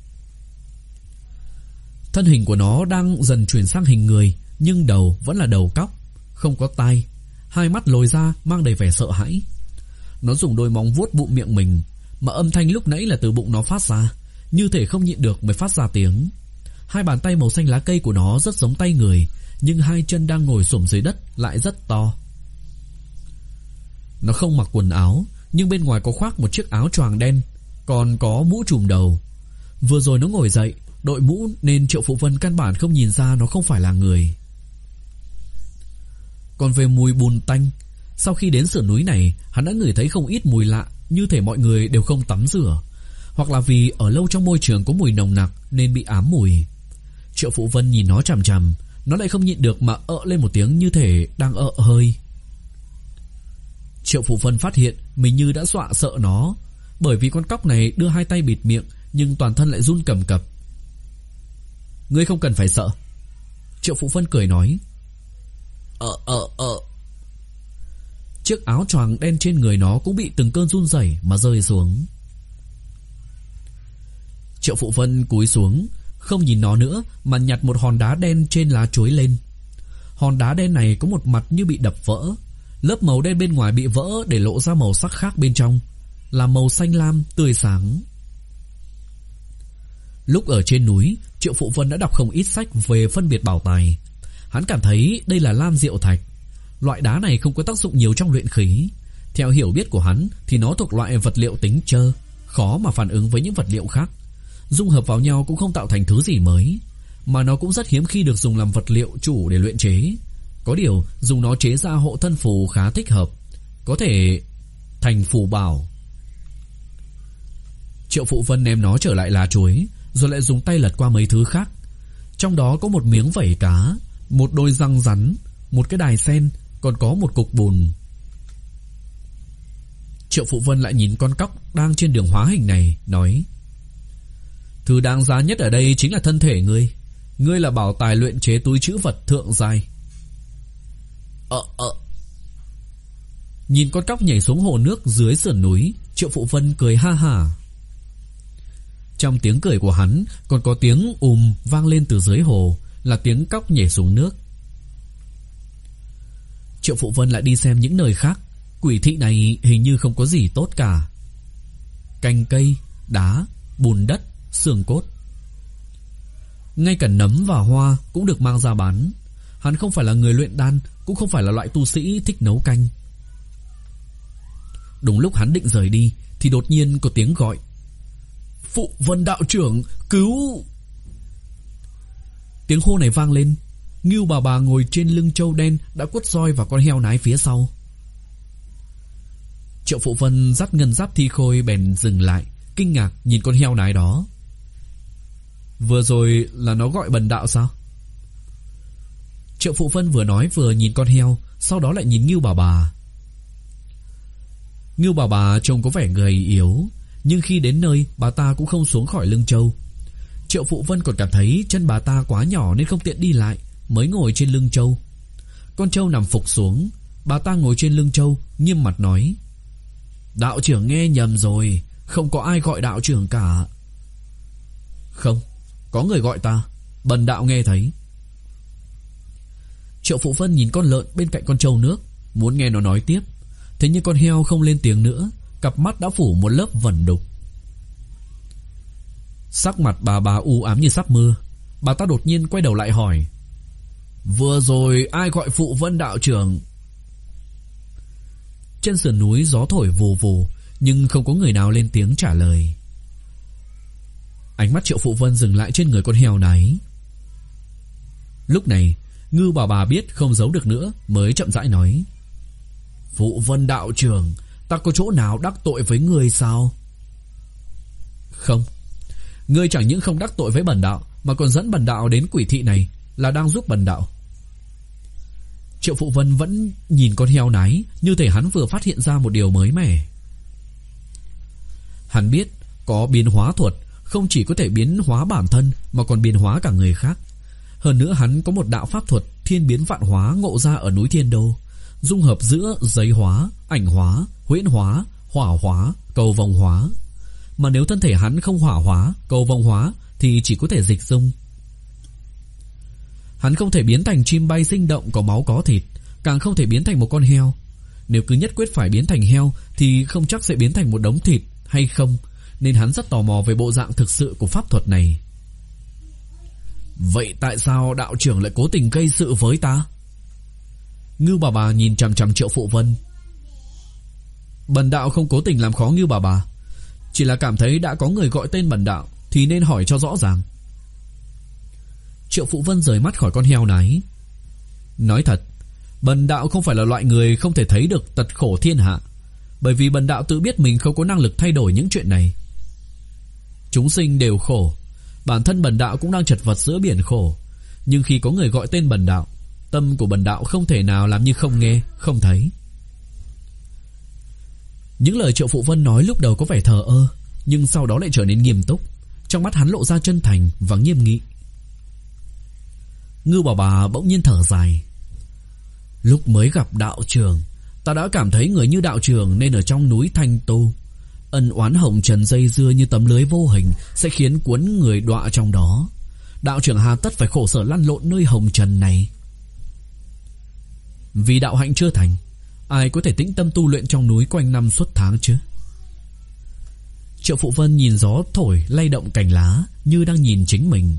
Thân hình của nó đang dần chuyển sang hình người, nhưng đầu vẫn là đầu cóc, không có tai, hai mắt lồi ra mang đầy vẻ sợ hãi. Nó dùng đôi móng vuốt bụng miệng mình, mà âm thanh lúc nãy là từ bụng nó phát ra, như thể không nhịn được mới phát ra tiếng. Hai bàn tay màu xanh lá cây của nó rất giống tay người, nhưng hai chân đang ngồi xổm dưới đất lại rất to. Nó không mặc quần áo, nhưng bên ngoài có khoác một chiếc áo choàng đen, còn có mũ trùm đầu. Vừa rồi nó ngồi dậy, đội mũ nên Triệu Phụ Vân căn bản không nhìn ra nó không phải là người. Còn về mùi bùn tanh, sau khi đến sườn núi này, hắn đã ngửi thấy không ít mùi lạ, như thể mọi người đều không tắm rửa, hoặc là vì ở lâu trong môi trường có mùi nồng nặc nên bị ám mùi. Triệu Phụ Vân nhìn nó chằm chằm, nó lại không nhịn được mà ợ lên một tiếng như thể đang ợ hơi. Triệu Phụ Vân phát hiện mình như đã dọa sợ nó, bởi vì con cóc này đưa hai tay bịt miệng, nhưng toàn thân lại run cầm cập. Ngươi không cần phải sợ, Triệu Phụ Vân cười nói. Ờ ờ ờ. Chiếc áo choàng đen trên người nó cũng bị từng cơn run rẩy mà rơi xuống. Triệu Phụ Vân cúi xuống, không nhìn nó nữa mà nhặt một hòn đá đen trên lá chuối lên. Hòn đá đen này có một mặt như bị đập vỡ, lớp màu đen bên ngoài bị vỡ để lộ ra màu sắc khác bên trong, là màu xanh lam tươi sáng. Lúc ở trên núi, Triệu Phụ Vân đã đọc không ít sách về phân biệt bảo tài. Hắn cảm thấy đây là lam diệu thạch. Loại đá này không có tác dụng nhiều trong luyện khí. Theo hiểu biết của hắn thì nó thuộc loại vật liệu tính trơ, khó mà phản ứng với những vật liệu khác. Dung hợp vào nhau cũng không tạo thành thứ gì mới, mà nó cũng rất hiếm khi được dùng làm vật liệu chủ để luyện chế. Có điều dùng nó chế ra hộ thân phù khá thích hợp, có thể thành phù bảo. Triệu Phụ Vân ném nó trở lại lá chuối, rồi lại dùng tay lật qua mấy thứ khác. Trong đó có một miếng vảy cá, một đôi răng rắn, một cái đài sen, còn có một cục bùn. Triệu Phụ Vân lại nhìn con cóc đang trên đường hóa hình này, nói: Thứ đáng giá nhất ở đây chính là thân thể ngươi. Ngươi là bảo tài luyện chế túi trữ vật thượng giai. Ờ ờ. Nhìn con cóc nhảy xuống hồ nước dưới sườn núi, Triệu Phụ Vân cười ha hả. Trong tiếng cười của hắn còn có tiếng ùm vang lên từ dưới hồ, là tiếng cóc nhảy xuống nước. Triệu Phụ Vân lại đi xem những nơi khác. Quỷ thị này hình như không có gì tốt cả. Cành cây, đá, bùn đất, xương cốt, ngay cả nấm và hoa cũng được mang ra bán. Hắn không phải là người luyện đan, cũng không phải là loại tu sĩ thích nấu canh. Đúng lúc hắn định rời đi thì đột nhiên có tiếng gọi: Phụ Vân đạo trưởng, cứu! Tiếng hô này vang lên, Ngưu bà bà ngồi trên lưng trâu đen đã quất roi vào con heo nái phía sau. Triệu Phụ Vân dắt ngân giáp thi khôi bèn dừng lại, kinh ngạc nhìn con heo nái đó. Vừa rồi là nó gọi bần đạo sao? Triệu Phụ Vân vừa nói vừa nhìn con heo, sau đó lại nhìn Ngưu bà bà. Ngưu bà bà trông có vẻ gầy yếu, nhưng khi đến nơi bà ta cũng không xuống khỏi lưng trâu. Triệu Phụ Vân còn cảm thấy chân bà ta quá nhỏ nên không tiện đi lại, mới ngồi trên lưng trâu. Con trâu nằm phục xuống, bà ta ngồi trên lưng trâu, nghiêm mặt nói: Đạo trưởng nghe nhầm rồi, không có ai gọi đạo trưởng cả. Không, có người gọi ta, bần đạo nghe thấy. Triệu Phụ Vân nhìn con lợn bên cạnh con trâu nước, muốn nghe nó nói tiếp. Thế nhưng con heo không lên tiếng nữa, cặp mắt đã phủ một lớp vẩn đục. Sắc mặt bà bà u ám như sắp mưa. Bà ta đột nhiên quay đầu lại hỏi: Vừa rồi ai gọi Phụ Vân đạo trưởng? Trên sườn núi gió thổi vù vù, nhưng không có người nào lên tiếng trả lời. Ánh mắt Triệu Phụ Vân dừng lại trên người con heo này. Lúc này Ngưu bà bà biết không giấu được nữa, mới chậm rãi nói: Phụ Vân đạo trưởng, ta có chỗ nào đắc tội với người sao? Không, ngươi chẳng những không đắc tội với bần đạo mà còn dẫn bần đạo đến quỷ thị này, là đang giúp bần đạo. Triệu Phụ Vân vẫn nhìn con heo nái, như thể hắn vừa phát hiện ra một điều mới mẻ. Hắn biết có biến hóa thuật không chỉ có thể biến hóa bản thân mà còn biến hóa cả người khác. Hơn nữa hắn có một đạo pháp thuật thiên biến vạn hóa ngộ ra ở núi Thiên Đô, dung hợp giữa giấy hóa, ảnh hóa, huyễn hóa, hỏa hóa, cầu vồng hóa. Mà nếu thân thể hắn không hỏa hóa, cầu vồng hóa thì chỉ có thể dịch dung. Hắn không thể biến thành chim bay sinh động có máu có thịt, càng không thể biến thành một con heo. Nếu cứ nhất quyết phải biến thành heo thì không chắc sẽ biến thành một đống thịt hay không, nên hắn rất tò mò về bộ dạng thực sự của pháp thuật này. Vậy tại sao đạo trưởng lại cố tình gây sự với ta? Ngưu bà bà nhìn chằm chằm Triệu Phụ Vân. Bần đạo không cố tình làm khó Ngưu bà bà, chỉ là cảm thấy đã có người gọi tên bần đạo thì nên hỏi cho rõ ràng. Triệu Phụ Vân rời mắt khỏi con heo nái. Nói thật, bần đạo không phải là loại người không thể thấy được tật khổ thiên hạ, bởi vì bần đạo tự biết mình không có năng lực thay đổi những chuyện này. Chúng sinh đều khổ, bản thân bần đạo cũng đang chật vật giữa biển khổ, nhưng khi có người gọi tên bần đạo, tâm của bần đạo không thể nào làm như không nghe, không thấy. Những lời Triệu Phụ Vân nói lúc đầu có vẻ thờ ơ, nhưng sau đó lại trở nên nghiêm túc. Trong mắt hắn lộ ra chân thành và nghiêm nghị. Ngưu bà bà bỗng nhiên thở dài. Lúc mới gặp đạo trưởng, ta đã cảm thấy người như đạo trưởng nên ở trong núi Thanh Tu. Ân oán hồng trần dây dưa như tấm lưới vô hình sẽ khiến cuốn người đọa trong đó. Đạo trưởng hà tất phải khổ sở lăn lộn nơi hồng trần này? Vì đạo hạnh chưa thành, ai có thể tĩnh tâm tu luyện trong núi quanh năm suốt tháng chứ? Triệu Phụ Vân nhìn gió thổi lay động cành lá như đang nhìn chính mình.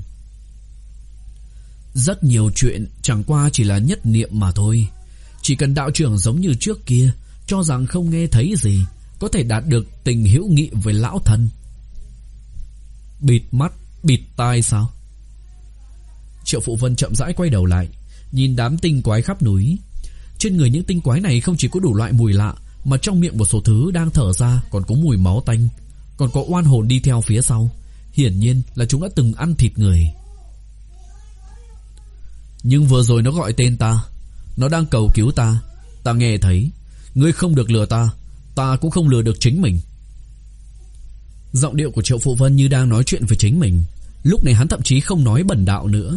Rất nhiều chuyện chẳng qua chỉ là nhất niệm mà thôi. Chỉ cần đạo trưởng giống như trước kia, cho rằng không nghe thấy gì, có thể đạt được tình hữu nghị với lão thân. Bịt mắt, bịt tai sao? Triệu Phụ Vân chậm rãi quay đầu lại, nhìn đám tinh quái khắp núi. Trên người những tinh quái này không chỉ có đủ loại mùi lạ, mà trong miệng một số thứ đang thở ra còn có mùi máu tanh, còn có oan hồn đi theo phía sau. Hiển nhiên là chúng đã từng ăn thịt người. Nhưng vừa rồi nó gọi tên ta, nó đang cầu cứu ta. Ta nghe thấy. Ngươi không được lừa ta, ta cũng không lừa được chính mình. Giọng điệu của Triệu Phụ Vân như đang nói chuyện với chính mình. Lúc này hắn thậm chí không nói bần đạo nữa.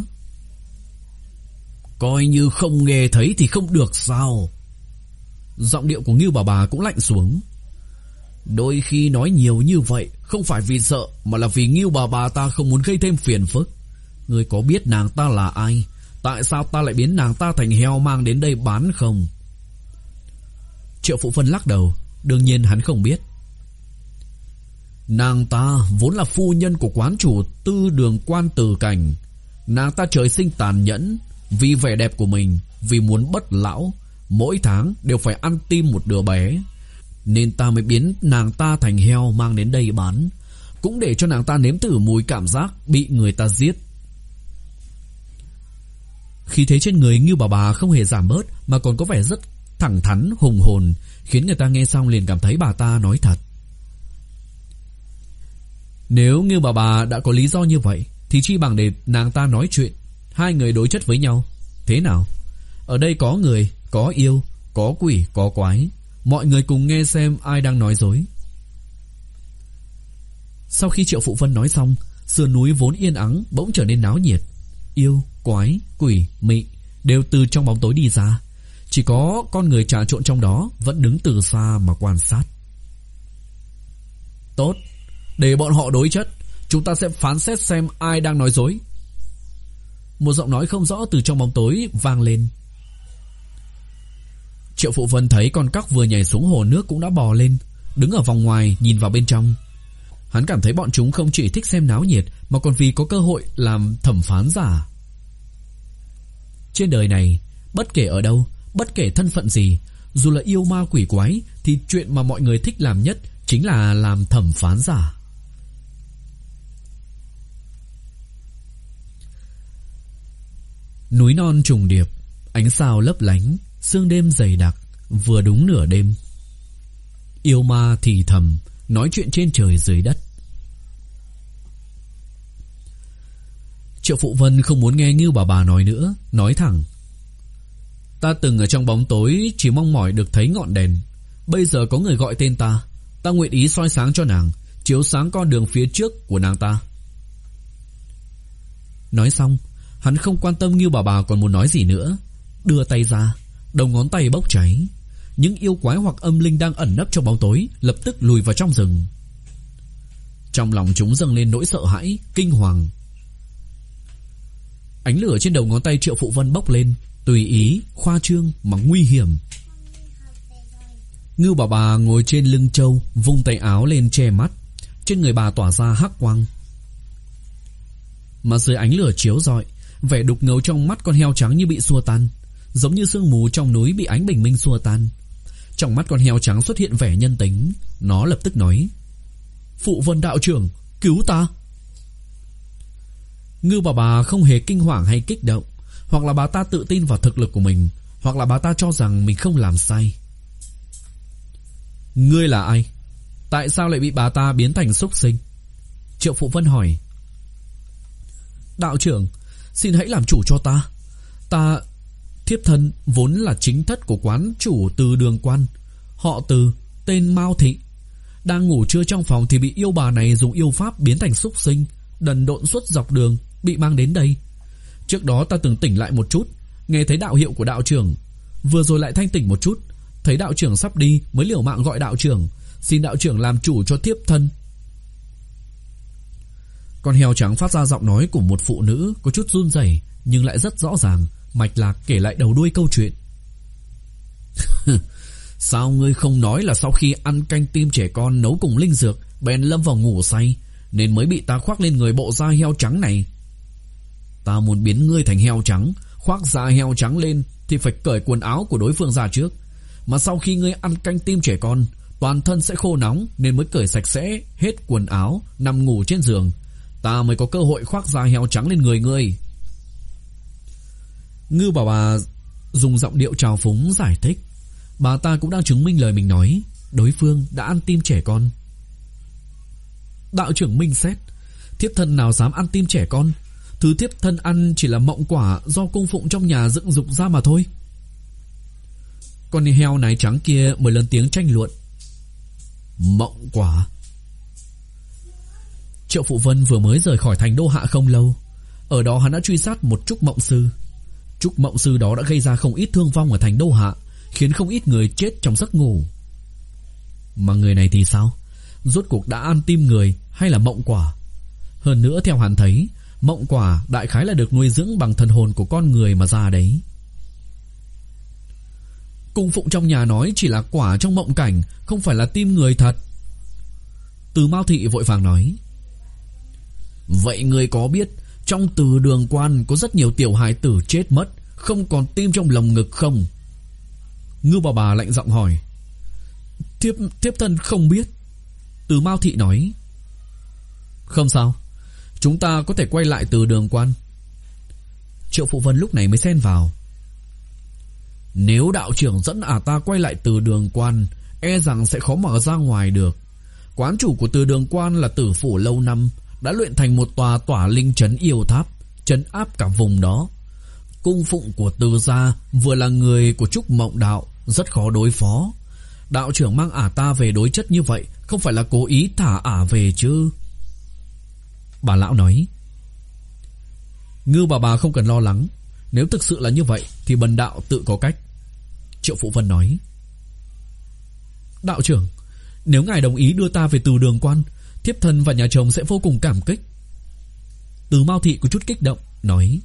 Coi như không nghe thấy thì không được sao? Giọng điệu của Ngưu bà bà cũng lạnh xuống. Đôi khi nói nhiều như vậy không phải vì sợ, mà là vì Ngưu bà bà ta không muốn gây thêm phiền phức. Ngươi có biết nàng ta là ai? Tại sao ta lại biến nàng ta thành heo mang đến đây bán không? Triệu Phụ Vân lắc đầu. Đương nhiên hắn không biết. Nàng ta vốn là phu nhân của quán chủ Tư Đường Quan Từ Cảnh. Nàng ta trời sinh tàn nhẫn, vì vẻ đẹp của mình, vì muốn bất lão, mỗi tháng đều phải ăn tim một đứa bé, nên ta mới biến nàng ta thành heo mang đến đây bán, cũng để cho nàng ta nếm thử mùi cảm giác bị người ta giết. Khí thế trên người Ngưu bà bà không hề giảm bớt, mà còn có vẻ rất thẳng thắn, hùng hồn, khiến người ta nghe xong liền cảm thấy bà ta nói thật. Nếu Ngưu bà bà đã có lý do như vậy, thì chi bằng để nàng ta nói chuyện, hai người đối chất với nhau. Thế nào? Ở đây có người, có yêu, có quỷ, có quái. Mọi người cùng nghe xem ai đang nói dối. Sau khi Triệu Phụ Vân nói xong, sườn núi vốn yên ắng bỗng trở nên náo nhiệt. Yêu, quái, quỷ, mị đều từ trong bóng tối đi ra. Chỉ có con người trà trộn trong đó vẫn đứng từ xa mà quan sát. Tốt, để bọn họ đối chất, chúng ta sẽ phán xét xem ai đang nói dối. Một giọng nói không rõ từ trong bóng tối vang lên. Triệu Phụ Vân thấy con cóc vừa nhảy xuống hồ nước cũng đã bò lên, đứng ở vòng ngoài nhìn vào bên trong. Hắn cảm thấy bọn chúng không chỉ thích xem náo nhiệt, mà còn vì có cơ hội làm thẩm phán giả. Trên đời này, bất kể ở đâu, bất kể thân phận gì, dù là yêu ma quỷ quái, thì chuyện mà mọi người thích làm nhất chính là làm thẩm phán giả. Núi non trùng điệp, ánh sao lấp lánh, sương đêm dày đặc, vừa đúng nửa đêm. Yêu ma thì thầm nói chuyện trên trời dưới đất. Triệu Phụ Vân không muốn nghe Ngưu bà bà nói nữa, nói thẳng: Ta từng ở trong bóng tối chỉ mong mỏi được thấy ngọn đèn. Bây giờ có người gọi tên ta, ta nguyện ý soi sáng cho nàng, chiếu sáng con đường phía trước của nàng ta. Nói xong, hắn không quan tâm Ngưu bà bà còn muốn nói gì nữa, đưa tay ra, đầu ngón tay bốc cháy. Những yêu quái hoặc âm linh đang ẩn nấp trong bóng tối lập tức lùi vào trong rừng. Trong lòng chúng dâng lên nỗi sợ hãi, kinh hoàng. Ánh lửa trên đầu ngón tay Triệu Phụ Vân bốc lên, tùy ý, khoa trương mà nguy hiểm. Ngưu bà bà ngồi trên lưng trâu, vung tay áo lên che mắt. Trên người bà tỏa ra hắc quang. Mà dưới ánh lửa chiếu rọi, vẻ đục ngầu trong mắt con heo trắng như bị xua tan, giống như sương mù trong núi bị ánh bình minh xua tan. Trong mắt con heo trắng xuất hiện vẻ nhân tính. Nó lập tức nói: Phụ Vân đạo trưởng, cứu ta. Ngưu bà bà không hề kinh hoàng hay kích động. Hoặc là bà ta tự tin vào thực lực của mình, hoặc là bà ta cho rằng mình không làm sai. Ngươi là ai? Tại sao lại bị bà ta biến thành súc sinh? Triệu Phụ Vân hỏi. Đạo trưởng, xin hãy làm chủ cho ta. Ta, thiếp thân vốn là chính thất của quán chủ Từ Đường Quan, họ Từ, tên Mao Thị. Đang ngủ trưa trong phòng thì bị yêu bà này dùng yêu pháp biến thành súc sinh, đần độn suốt dọc đường, bị mang đến đây. Trước đó ta từng tỉnh lại một chút, nghe thấy đạo hiệu của đạo trưởng. Vừa rồi lại thanh tỉnh một chút, thấy đạo trưởng sắp đi mới liều mạng gọi đạo trưởng, xin đạo trưởng làm chủ cho thiếp thân. Con heo trắng phát ra giọng nói của một phụ nữ, có chút run rẩy nhưng lại rất rõ ràng, mạch lạc kể lại đầu đuôi câu chuyện. Sao ngươi không nói là sau khi ăn canh tim trẻ con nấu cùng linh dược bèn lâm vào ngủ say, nên mới bị ta khoác lên người bộ da heo trắng này? Ta muốn biến ngươi thành heo trắng, khoác da heo trắng lên thì phải cởi quần áo của đối phương ra trước. Mà sau khi ngươi ăn canh tim trẻ con, toàn thân sẽ khô nóng nên mới cởi sạch sẽ hết quần áo, nằm ngủ trên giường. Ta mới có cơ hội khoác da heo trắng lên người ngươi. Ngưu bà bà dùng giọng điệu trào phúng giải thích. Bà ta cũng đang chứng minh lời mình nói, đối phương đã ăn tim trẻ con. Đạo trưởng minh xét, thiếp thân nào dám ăn tim trẻ con? Thứ thiếp thân ăn chỉ là mộng quả do cung phụng trong nhà dựng dục ra mà thôi. Con heo nái trắng kia mới lớn tiếng tranh luận. Mộng quả? Triệu Phụ Vân vừa mới rời khỏi thành Đô Hạ không lâu. Ở đó hắn đã truy sát một trúc mộng sư. Trúc mộng sư đó đã gây ra không ít thương vong ở thành Đô Hạ, khiến không ít người chết trong giấc ngủ. Mà người này thì sao? Rốt cuộc đã ăn tim người hay là mộng quả? Hơn nữa theo hắn thấy, mộng quả đại khái là được nuôi dưỡng bằng thần hồn của con người mà ra đấy. Cung phụng trong nhà nói chỉ là quả trong mộng cảnh, không phải là tim người thật. Từ Mao Thị vội vàng nói. Vậy người có biết trong Từ Đường Quan có rất nhiều tiểu hài tử chết mất, không còn tim trong lồng ngực không? Ngưu bà bà lạnh giọng hỏi. Thiếp, thiếp thân không biết. Từ Mao Thị nói. Không sao, chúng ta có thể quay lại Từ Đường Quan. Triệu Phụ Vân lúc này mới xen vào. Nếu đạo trưởng dẫn ả ta quay lại Từ Đường Quan, e rằng sẽ khó mở ra ngoài được. Quán chủ của Từ Đường Quan là Tử Phủ lâu năm, đã luyện thành một tòa tỏa linh trấn yêu tháp, trấn áp cả vùng đó. Cung phụng của Từ gia vừa là người của Trúc Mộng đạo, rất khó đối phó. Đạo trưởng mang ả ta về đối chất như vậy, không phải là cố ý thả ả về chứ? Bà lão nói. Ngưu bà bà không cần lo lắng, nếu thực sự là như vậy thì bần đạo tự có cách. Triệu Phụ Vân nói. Đạo trưởng, nếu ngài đồng ý đưa ta về Từ Đường Quan, thiếp thân và nhà chồng sẽ vô cùng cảm kích. Từ Mao Thị có chút kích động nói.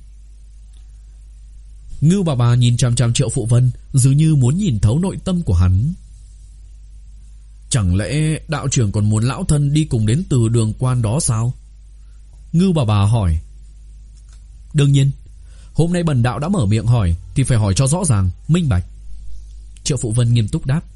Ngưu bà bà nhìn chằm chằm Triệu Phụ Vân, dường như muốn nhìn thấu nội tâm của hắn. Chẳng lẽ đạo trưởng còn muốn lão thân đi cùng đến Từ Đường Quan đó sao? Ngưu bà bà hỏi. Đương nhiên, hôm nay bần đạo đã mở miệng hỏi thì phải hỏi cho rõ ràng, minh bạch. Triệu Phụ Vân nghiêm túc đáp.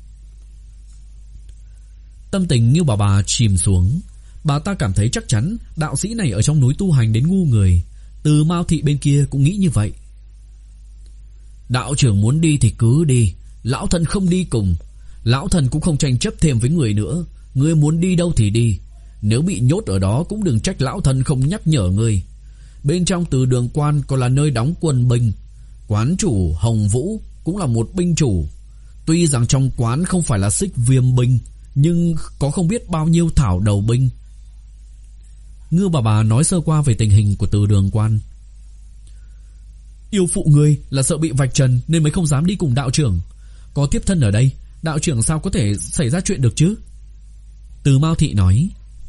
Tâm tình Ngưu bà bà chìm xuống. Bà ta cảm thấy chắc chắn đạo sĩ này ở trong núi tu hành đến ngu người. Từ Mao Thị bên kia cũng nghĩ như vậy. Đạo trưởng muốn đi thì cứ đi, lão thân không đi cùng. Lão thân cũng không tranh chấp thêm với người nữa. Ngươi muốn đi đâu thì đi. Nếu bị nhốt ở đó cũng đừng trách lão thân không nhắc nhở ngươi. Bên trong Từ Đường Quan còn là nơi đóng quân binh. Quán chủ Hồng Vũ cũng là một binh chủ. Tuy rằng trong quán không phải là Xích Viêm binh, nhưng có không biết bao nhiêu thảo đầu binh. Ngưu bà bà nói sơ qua về tình hình của Từ Đường Quan. Yêu phụ người là sợ bị vạch trần nên mới không dám đi cùng đạo trưởng. Có tiếp thân ở đây, đạo trưởng sao có thể xảy ra chuyện được chứ? Từ Mao Thị nói.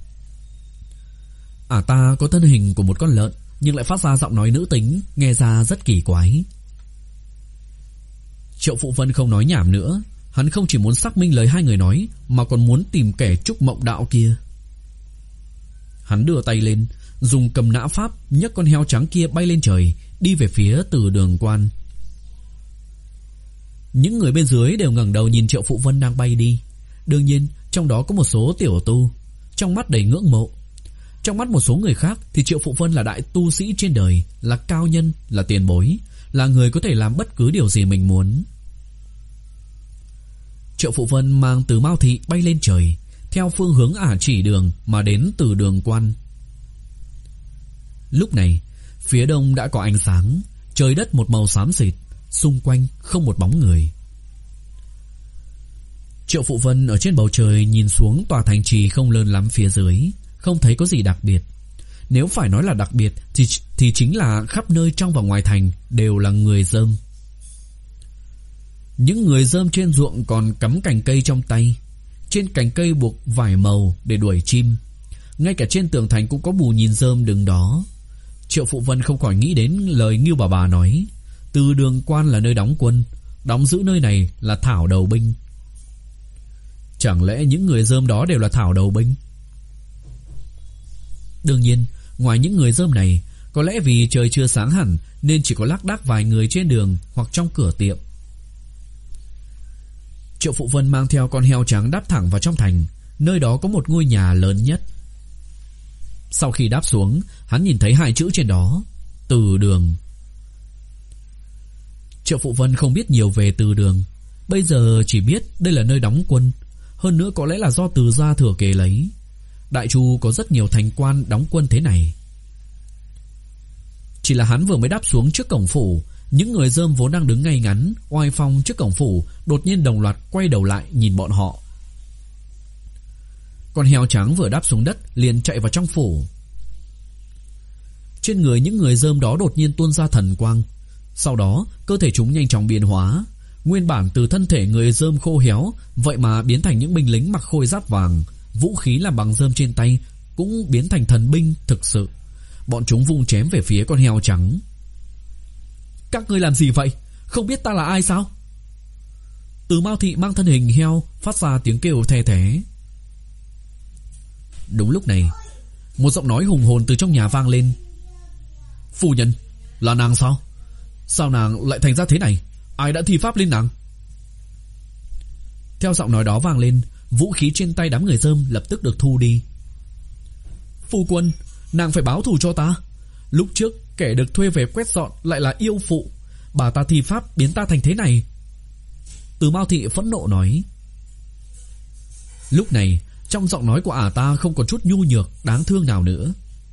À ta có thân hình của một con lợn, nhưng lại phát ra giọng nói nữ tính, nghe ra rất kỳ quái. Triệu Phụ Vân không nói nhảm nữa. Hắn không chỉ muốn xác minh lời hai người nói, mà còn muốn tìm kẻ trúc mộng đạo kia. Hắn đưa tay lên, dùng cầm nã pháp nhấc con heo trắng kia bay lên trời, đi về phía Từ Đường Quan. Những người bên dưới đều ngẩng đầu nhìn Triệu Phụ Vân đang bay đi. Đương nhiên trong đó có một số tiểu tu, trong mắt đầy ngưỡng mộ. Trong mắt một số người khác thì Triệu Phụ Vân là đại tu sĩ trên đời, là cao nhân, là tiền bối, là người có thể làm bất cứ điều gì mình muốn. Triệu Phụ Vân mang Từ Mao Thị bay lên trời, theo phương hướng ả chỉ đường mà đến Từ Đường Quan. Lúc này phía đông đã có ánh sáng, trời đất một màu xám xịt, xung quanh không một bóng người. Triệu Phụ Vân ở trên bầu trời nhìn xuống tòa thành trì không lớn lắm phía dưới, không thấy có gì đặc biệt. Nếu phải nói là đặc biệt thì, thì chính là khắp nơi trong và ngoài thành đều là người Dơm. Những người Dơm trên ruộng còn cắm cành cây trong tay. Trên cành cây buộc vải màu để đuổi chim. Ngay cả trên tường thành cũng có bù nhìn Dơm đứng đó. Triệu Phụ Vân không khỏi nghĩ đến lời Ngưu bà bà nói, Từ Đường Quan là nơi đóng quân, đóng giữ nơi này là thảo đầu binh. Chẳng lẽ những người Dơm đó đều là thảo đầu binh? Đương nhiên, ngoài những người Dơm này, có lẽ vì trời chưa sáng hẳn nên chỉ có lác đác vài người trên đường hoặc trong cửa tiệm. Triệu Phụ Vân mang theo con heo trắng đáp thẳng vào trong thành, nơi đó có một ngôi nhà lớn nhất. Sau khi đáp xuống, hắn nhìn thấy hai chữ trên đó, Từ Đường. Triệu Phụ Vân không biết nhiều về Từ Đường, bây giờ chỉ biết đây là nơi đóng quân. Hơn nữa có lẽ là do Từ gia thừa kế lấy. Đại Chu có rất nhiều thành quan đóng quân thế này. Chỉ là hắn vừa mới đáp xuống trước cổng phủ, những người Dơm vốn đang đứng ngay ngắn oai phong trước cổng phủ đột nhiên đồng loạt quay đầu lại nhìn bọn họ. Con heo trắng vừa đáp xuống đất liền chạy vào trong phủ. Trên người những người Dơm đó đột nhiên tuôn ra thần quang. Sau đó cơ thể chúng nhanh chóng biến hóa. Nguyên bản từ thân thể người Dơm khô héo, vậy mà biến thành những binh lính mặc khôi giáp vàng. Vũ khí làm bằng dơm trên tay cũng biến thành thần binh thực sự. Bọn chúng vung chém về phía con heo trắng. Các ngươi làm gì vậy? Không biết ta là ai sao? Từ Mao Thị mang thân hình heo phát ra tiếng kêu the thé. Đúng lúc này, một giọng nói hùng hồn từ trong nhà vang lên. Phu nhân, là nàng sao? Sao nàng lại thành ra thế này? Ai đã thi pháp lên nàng? Theo giọng nói đó vang lên, vũ khí trên tay đám người Dơm lập tức được thu đi. Phu quân, nàng phải báo thù cho ta. Lúc trước kẻ được thuê về quét dọn lại là yêu phụ. Bà ta thi pháp biến ta thành thế này. Từ Mao Thị phẫn nộ nói. Lúc này trong giọng nói của ả ta không còn chút nhu nhược đáng thương nào nữa.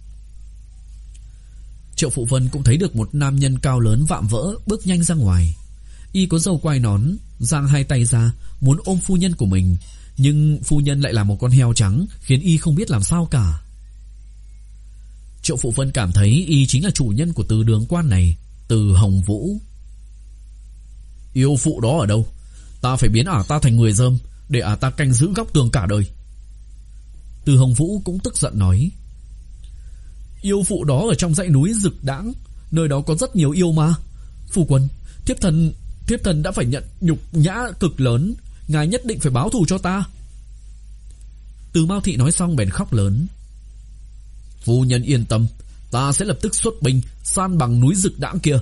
Triệu Phụ Vân cũng thấy được một nam nhân cao lớn vạm vỡ bước nhanh ra ngoài. Y có râu quai nón, giang hai tay ra muốn ôm phu nhân của mình, nhưng phu nhân lại là một con heo trắng, khiến y không biết làm sao cả. Triệu Phụ Vân cảm thấy y chính là chủ nhân của Từ Đường Quan này, Từ Hồng Vũ. Yêu phụ đó ở đâu? Ta phải biến ả ta thành người Dơm, để ả ta canh giữ góc tường cả đời. Từ Hồng Vũ cũng tức giận nói. Yêu phụ đó ở trong dãy núi Dực Đãng, nơi đó có rất nhiều yêu ma. Phu quân, thiếp thần thiếp thần đã phải nhận nhục nhã cực lớn, ngài nhất định phải báo thù cho ta. Từ Mao Thị nói xong bèn khóc lớn. Phu nhân yên tâm, ta sẽ lập tức xuất binh san bằng núi Dực Đãng kia.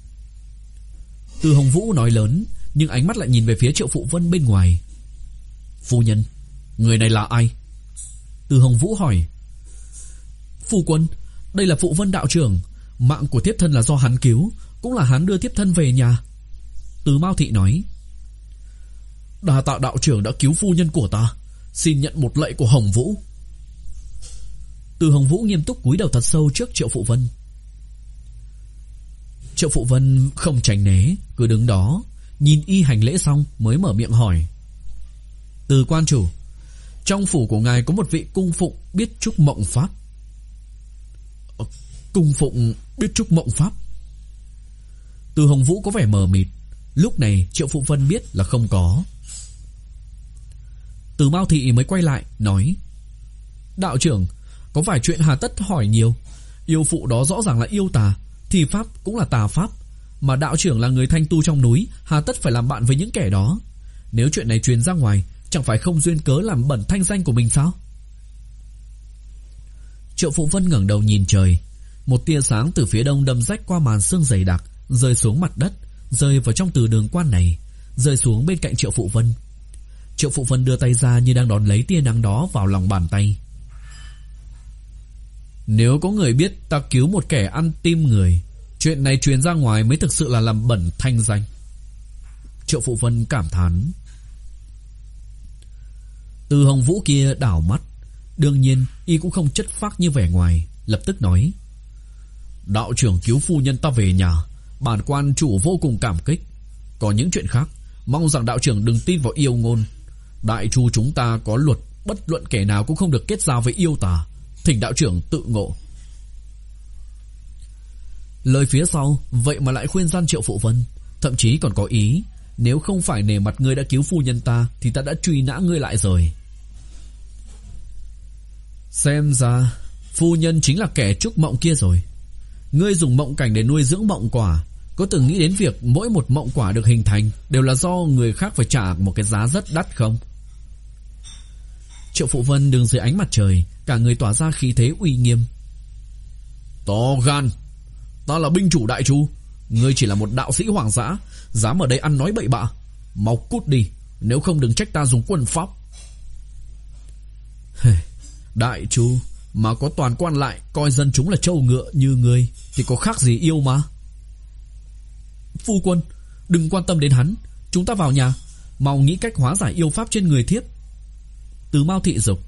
Từ Hồng Vũ nói lớn, nhưng ánh mắt lại nhìn về phía Triệu Phụ Vân bên ngoài. Phu nhân, người này là ai? Từ Hồng Vũ hỏi. Phu quân, đây là Phụ Vân đạo trưởng. Mạng của thiếp thân là do hắn cứu, cũng là hắn đưa thiếp thân về nhà. Từ Mao Thị nói. Đa tạ đạo trưởng đã cứu phu nhân của ta, xin nhận một lạy của Hồng Vũ. Từ Hồng Vũ nghiêm túc cúi đầu thật sâu trước Triệu Phụ Vân. Triệu Phụ Vân không tránh né, cứ đứng đó, nhìn y hành lễ xong mới mở miệng hỏi. Từ quan chủ, trong phủ của ngài có một vị cung phụng biết trúc mộng pháp. ờ, Cung phụng biết trúc mộng pháp? Từ Hồng Vũ có vẻ mờ mịt. Lúc này Triệu Phụ Vân biết là không có. Từ Mao Thị mới quay lại nói, đạo trưởng, có vài chuyện hà tất hỏi nhiều. Yêu phụ đó rõ ràng là yêu tà, thì pháp cũng là tà pháp, mà đạo trưởng là người thanh tu trong núi, hà tất phải làm bạn với những kẻ đó. Nếu chuyện này truyền ra ngoài, chẳng phải không duyên cớ làm bẩn thanh danh của mình sao? Triệu Phụ Vân ngẩng đầu nhìn trời. Một tia sáng từ phía đông đâm rách qua màn sương dày đặc, rơi xuống mặt đất, rơi vào trong từ đường quan này, rơi xuống bên cạnh Triệu Phụ Vân. Triệu Phụ Vân đưa tay ra như đang đón lấy tia nắng đó vào lòng bàn tay. Nếu có người biết ta cứu một kẻ ăn tim người, chuyện này truyền ra ngoài mới thực sự là làm bẩn thanh danh. Triệu Phụ Vân cảm thán. Từ Hồng Vũ kia đảo mắt. Đương nhiên y cũng không chất phác như vẻ ngoài, lập tức nói, đạo trưởng cứu phu nhân ta về nhà, bản quan chủ vô cùng cảm kích. Có những chuyện khác, mong rằng đạo trưởng đừng tin vào yêu ngôn. Đại chu chúng ta có luật, bất luận kẻ nào cũng không được kết giao với yêu tà, thỉnh đạo trưởng tự ngộ. Lời phía sau vậy mà lại khuyên gian Triệu Phụ Vân, thậm chí còn có ý, nếu không phải nể mặt ngươi đã cứu phu nhân ta thì ta đã truy nã ngươi lại rồi. Xem ra phu nhân chính là kẻ trúc mộng kia rồi. Ngươi dùng mộng cảnh để nuôi dưỡng mộng quả, có từng nghĩ đến việc mỗi một mộng quả được hình thành đều là do người khác phải trả một cái giá rất đắt không? Triệu Phụ Vân đứng dưới ánh mặt trời, cả người tỏa ra khí thế uy nghiêm. To gan, ta là binh chủ Đại Chu, ngươi chỉ là một đạo sĩ hoàng dã, dám ở đây ăn nói bậy bạ. Mau cút đi, nếu không đừng trách ta dùng quân pháp. Đại Chu mà có toàn quan lại coi dân chúng là trâu ngựa như ngươi thì có khác gì yêu mà. Phu quân, đừng quan tâm đến hắn, chúng ta vào nhà, mau nghĩ cách hóa giải yêu pháp trên người thiếp. Từ Mao Thị dục.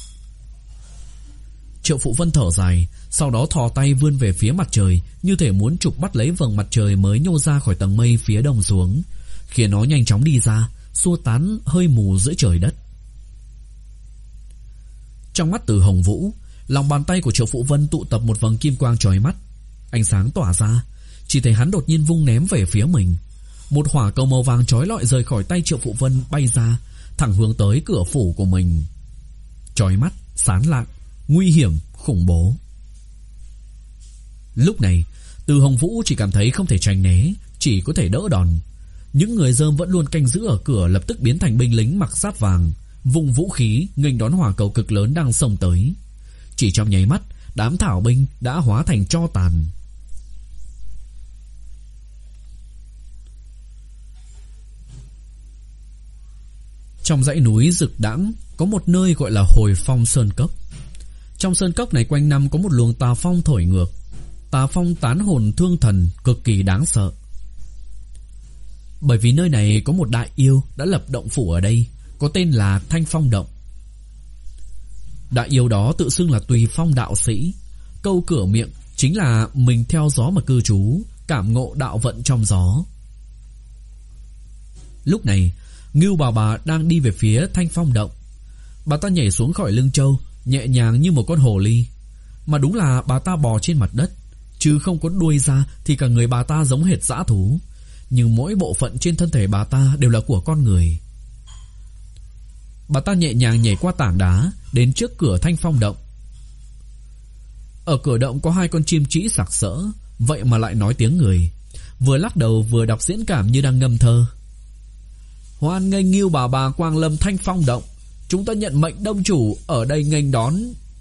Triệu Phụ Vân thở dài, sau đó thò tay vươn về phía mặt trời, như thể muốn chụp bắt lấy vầng mặt trời mới nhô ra khỏi tầng mây phía đông xuống, khiến nó nhanh chóng đi ra, xua tán hơi mù giữa trời đất. Trong mắt Từ Hồng Vũ, lòng bàn tay của Triệu Phụ Vân tụ tập một vầng kim quang chói mắt, ánh sáng tỏa ra, chỉ thấy hắn đột nhiên vung ném về phía mình. Một hỏa cầu màu vàng chói lọi rời khỏi tay Triệu Phụ Vân bay ra, thẳng hướng tới cửa phủ của mình. Chói mắt, sáng lạng, nguy hiểm, khủng bố. Lúc này, Từ Hồng Vũ chỉ cảm thấy không thể tránh né, chỉ có thể đỡ đòn. Những người dơm vẫn luôn canh giữ ở cửa lập tức biến thành binh lính mặc giáp vàng, vùng vũ khí nghênh đón hỏa cầu cực lớn đang xông tới. Chỉ trong nháy mắt, đám thảo binh đã hóa thành tro tàn. Trong dãy núi rực đãng có một nơi gọi là Hồi Phong Sơn Cốc. Trong sơn cốc này quanh năm có một luồng tà phong thổi ngược, tà phong tán hồn thương thần, cực kỳ đáng sợ. Bởi vì nơi này có một đại yêu đã lập động phủ ở đây, có tên là Thanh Phong Động. Đại yêu đó tự xưng là Tùy Phong đạo sĩ, câu cửa miệng chính là mình theo gió mà cư trú, cảm ngộ đạo vận trong gió. Lúc này, Ngưu Bà Bà đang đi về phía Thanh Phong Động. Bà ta nhảy xuống khỏi lưng trâu, nhẹ nhàng như một con hồ ly. Mà đúng là bà ta bò trên mặt đất, chứ không có đuôi ra thì cả người bà ta giống hệt dã thú, nhưng mỗi bộ phận trên thân thể bà ta đều là của con người. Bà ta nhẹ nhàng nhảy qua tảng đá, đến trước cửa Thanh Phong Động. Ở cửa động có hai con chim trĩ sặc sỡ, vậy mà lại nói tiếng người, vừa lắc đầu vừa đọc diễn cảm như đang ngâm thơ. Hoan nghênh Ngưu Bà Bà quang lâm Thanh Phong Động, chúng ta nhận mệnh đông chủ ở đây nghênh đón.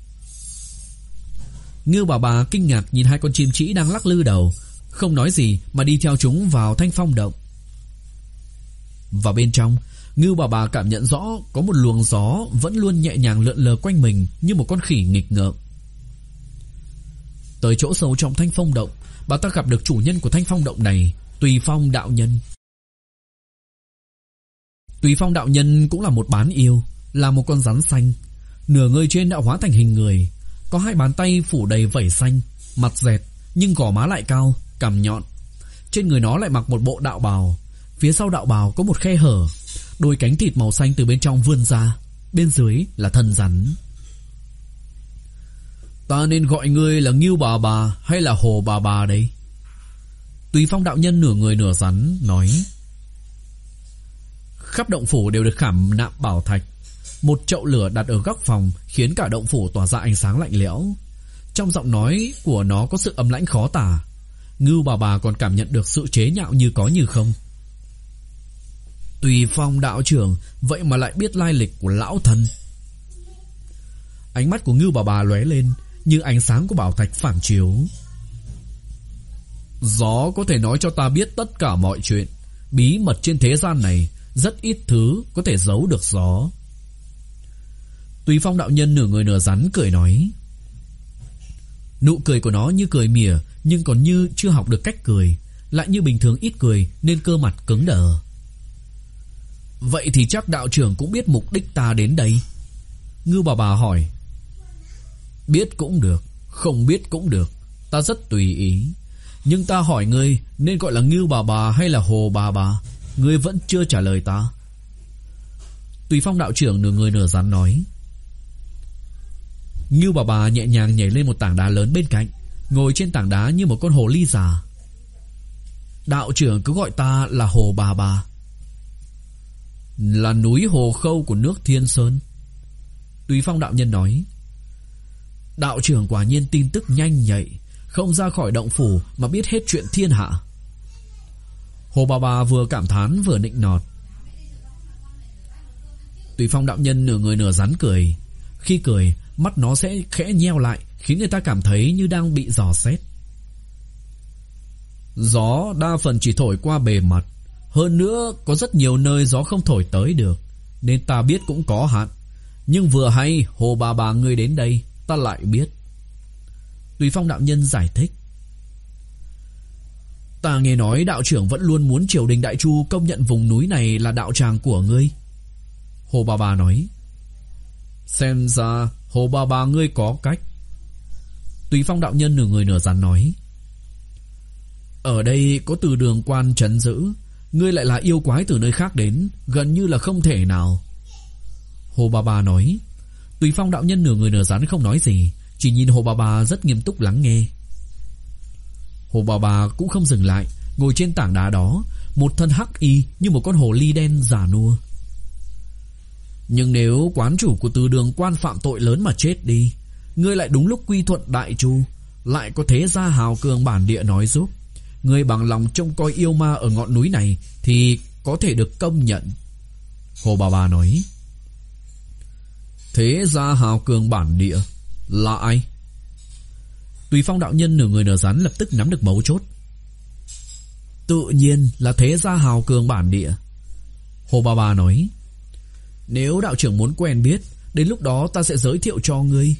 Ngưu Bà Bà kinh ngạc nhìn hai con chim trĩ đang lắc lư đầu, không nói gì mà đi theo chúng vào Thanh Phong Động. Vào bên trong, Ngưu Bà Bà cảm nhận rõ có một luồng gió vẫn luôn nhẹ nhàng lượn lờ quanh mình như một con khỉ nghịch ngợm. Tới chỗ sâu trong Thanh Phong Động, bà ta gặp được chủ nhân của Thanh Phong Động này, Tùy Phong đạo nhân. Tùy Phong đạo nhân cũng là một bán yêu, là một con rắn xanh, nửa người trên đã hóa thành hình người, có hai bàn tay phủ đầy vảy xanh, mặt dẹt nhưng gò má lại cao, cằm nhọn, trên người nó lại mặc một bộ đạo bào. Phía sau đạo bào có một khe hở, đôi cánh thịt màu xanh từ bên trong vươn ra, bên dưới là thân rắn. Ta nên gọi ngươi là Ngưu bà bà hay là Hồ bà bà đây? Tùy Phong đạo nhân nửa người nửa rắn nói. Khắp động phủ đều được khảm nạm bảo thạch. Một chậu lửa đặt ở góc phòng khiến cả động phủ tỏa ra ánh sáng lạnh lẽo. Trong giọng nói của nó có sự ấm lãnh khó tả. Ngưu bà bà còn cảm nhận được sự chế nhạo như có như không. Tùy Phong đạo trưởng vậy mà lại biết lai lịch của lão thân. Ánh mắt của Ngưu bà bà lóe lên như ánh sáng của bảo thạch phản chiếu. Gió có thể nói cho ta biết tất cả mọi chuyện. Bí mật trên thế gian này rất ít thứ có thể giấu được gió. Tùy Phong đạo nhân nửa người nửa rắn cười nói. Nụ cười của nó như cười mỉa, nhưng còn như chưa học được cách cười, lại như bình thường ít cười nên cơ mặt cứng đờ. Vậy thì chắc đạo trưởng cũng biết mục đích ta đến đây. Ngưu bà bà hỏi. Biết cũng được, không biết cũng được, ta rất tùy ý. Nhưng ta hỏi ngươi nên gọi là Ngưu bà bà hay là Hồ bà bà, ngươi vẫn chưa trả lời ta. Tùy Phong đạo trưởng nửa người nửa rắn nói. Ngưu bà bà nhẹ nhàng nhảy lên một tảng đá lớn bên cạnh, ngồi trên tảng đá như một con hồ ly già. Đạo trưởng cứ gọi ta là Hồ bà bà. Là núi Hồ Khâu của nước Thiên Sơn. Tùy Phong đạo nhân nói. Đạo trưởng quả nhiên tin tức nhanh nhạy, không ra khỏi động phủ mà biết hết chuyện thiên hạ. Hồ bà bà vừa cảm thán vừa nịnh nọt. Tùy Phong đạo nhân nửa người nửa rắn cười. Khi cười, mắt nó sẽ khẽ nheo lại, khiến người ta cảm thấy như đang bị dò xét. Gió đa phần chỉ thổi qua bề mặt, hơn nữa có rất nhiều nơi gió không thổi tới được, nên ta biết cũng có hạn. Nhưng vừa hay Hồ bà bà ngươi đến đây, ta lại biết. Tùy Phong đạo nhân giải thích. Ta nghe nói đạo trưởng vẫn luôn muốn triều đình Đại Chu công nhận vùng núi này là đạo tràng của ngươi. Hồ bà bà nói. Xem ra Hồ bà bà ngươi có cách. Tùy Phong đạo nhân nửa người nửa rắn nói. Ở đây có Từ Đường Quan trấn giữ, ngươi lại là yêu quái từ nơi khác đến, gần như là không thể nào. Hồ bà bà nói. Tùy Phong đạo nhân nửa người nửa rắn không nói gì, chỉ nhìn Hồ bà bà rất nghiêm túc lắng nghe. Hồ bà bà cũng không dừng lại, ngồi trên tảng đá đó, một thân hắc y như một con hồ ly đen già nua. Nhưng nếu quán chủ của Từ Đường Quan phạm tội lớn mà chết đi, ngươi lại đúng lúc quy thuận Đại Chu, lại có thế gia hào cường bản địa nói giúp, ngươi bằng lòng trông coi yêu ma ở ngọn núi này thì có thể được công nhận. Hồ bà bà nói. Thế gia hào cường bản địa là ai? Tùy Phong đạo nhân nửa người nửa rắn lập tức nắm được mấu chốt. Tự nhiên là thế gia hào cường bản địa. Hồ bà bà nói. Nếu đạo trưởng muốn quen biết, đến lúc đó ta sẽ giới thiệu cho ngươi.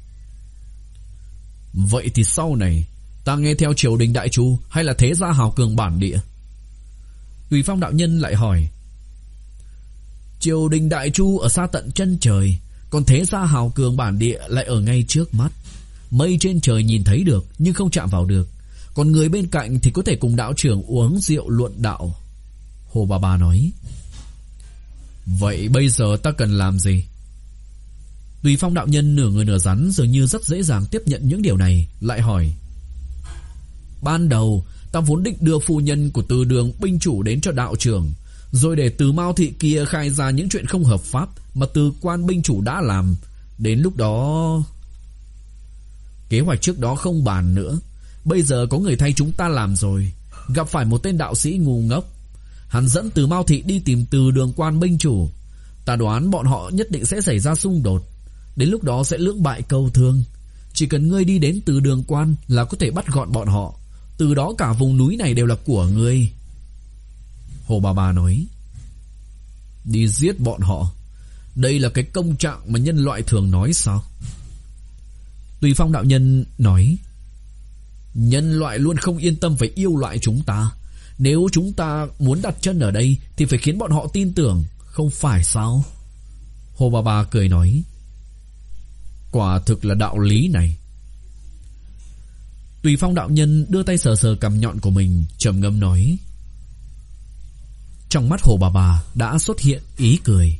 Vậy thì sau này ta nghe theo triều đình Đại Chu hay là thế gia hào cường bản địa? Tùy Phong đạo nhân lại hỏi. Triều đình Đại Chu ở xa tận chân trời, còn thế gia hào cường bản địa lại ở ngay trước mắt. Mây trên trời nhìn thấy được nhưng không chạm vào được, còn người bên cạnh thì có thể cùng đạo trưởng uống rượu luận đạo. Hồ bà bà nói. Vậy bây giờ ta cần làm gì? Tùy Phong đạo nhân nửa người nửa rắn dường như rất dễ dàng tiếp nhận những điều này, lại hỏi. Ban đầu ta vốn định đưa phu nhân của Từ Đường binh chủ đến cho đạo trưởng, rồi để Từ Mao thị kia khai ra những chuyện không hợp pháp mà Từ Quan binh chủ đã làm. Đến lúc đó... Kế hoạch trước đó không bàn nữa. Bây giờ có người thay chúng ta làm rồi. Gặp phải một tên đạo sĩ ngu ngốc, hắn dẫn Từ Mao thị đi tìm Từ Đường Quan binh chủ. Ta đoán bọn họ nhất định sẽ xảy ra xung đột, đến lúc đó sẽ lưỡng bại câu thương. Chỉ cần ngươi đi đến Từ Đường Quan là có thể bắt gọn bọn họ. Từ đó cả vùng núi này đều là của ngươi. Hồ bà bà nói. Đi giết bọn họ, đây là cái công trạng mà nhân loại thường nói sao? Tùy Phong đạo nhân nói. Nhân loại luôn không yên tâm về yêu loại chúng ta. Nếu chúng ta muốn đặt chân ở đây thì phải khiến bọn họ tin tưởng, không phải sao? Hồ bà bà cười nói. Quả thực là đạo lý này. Tùy Phong đạo nhân đưa tay sờ sờ cằm nhọn của mình, trầm ngâm nói. Trong mắt Hồ bà bà đã xuất hiện ý cười.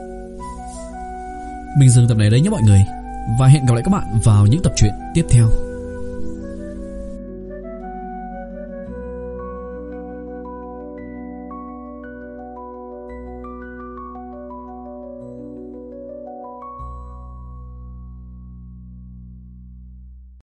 Mình dừng tập này đấy nhé mọi người, và hẹn gặp lại các bạn vào những tập truyện tiếp theo.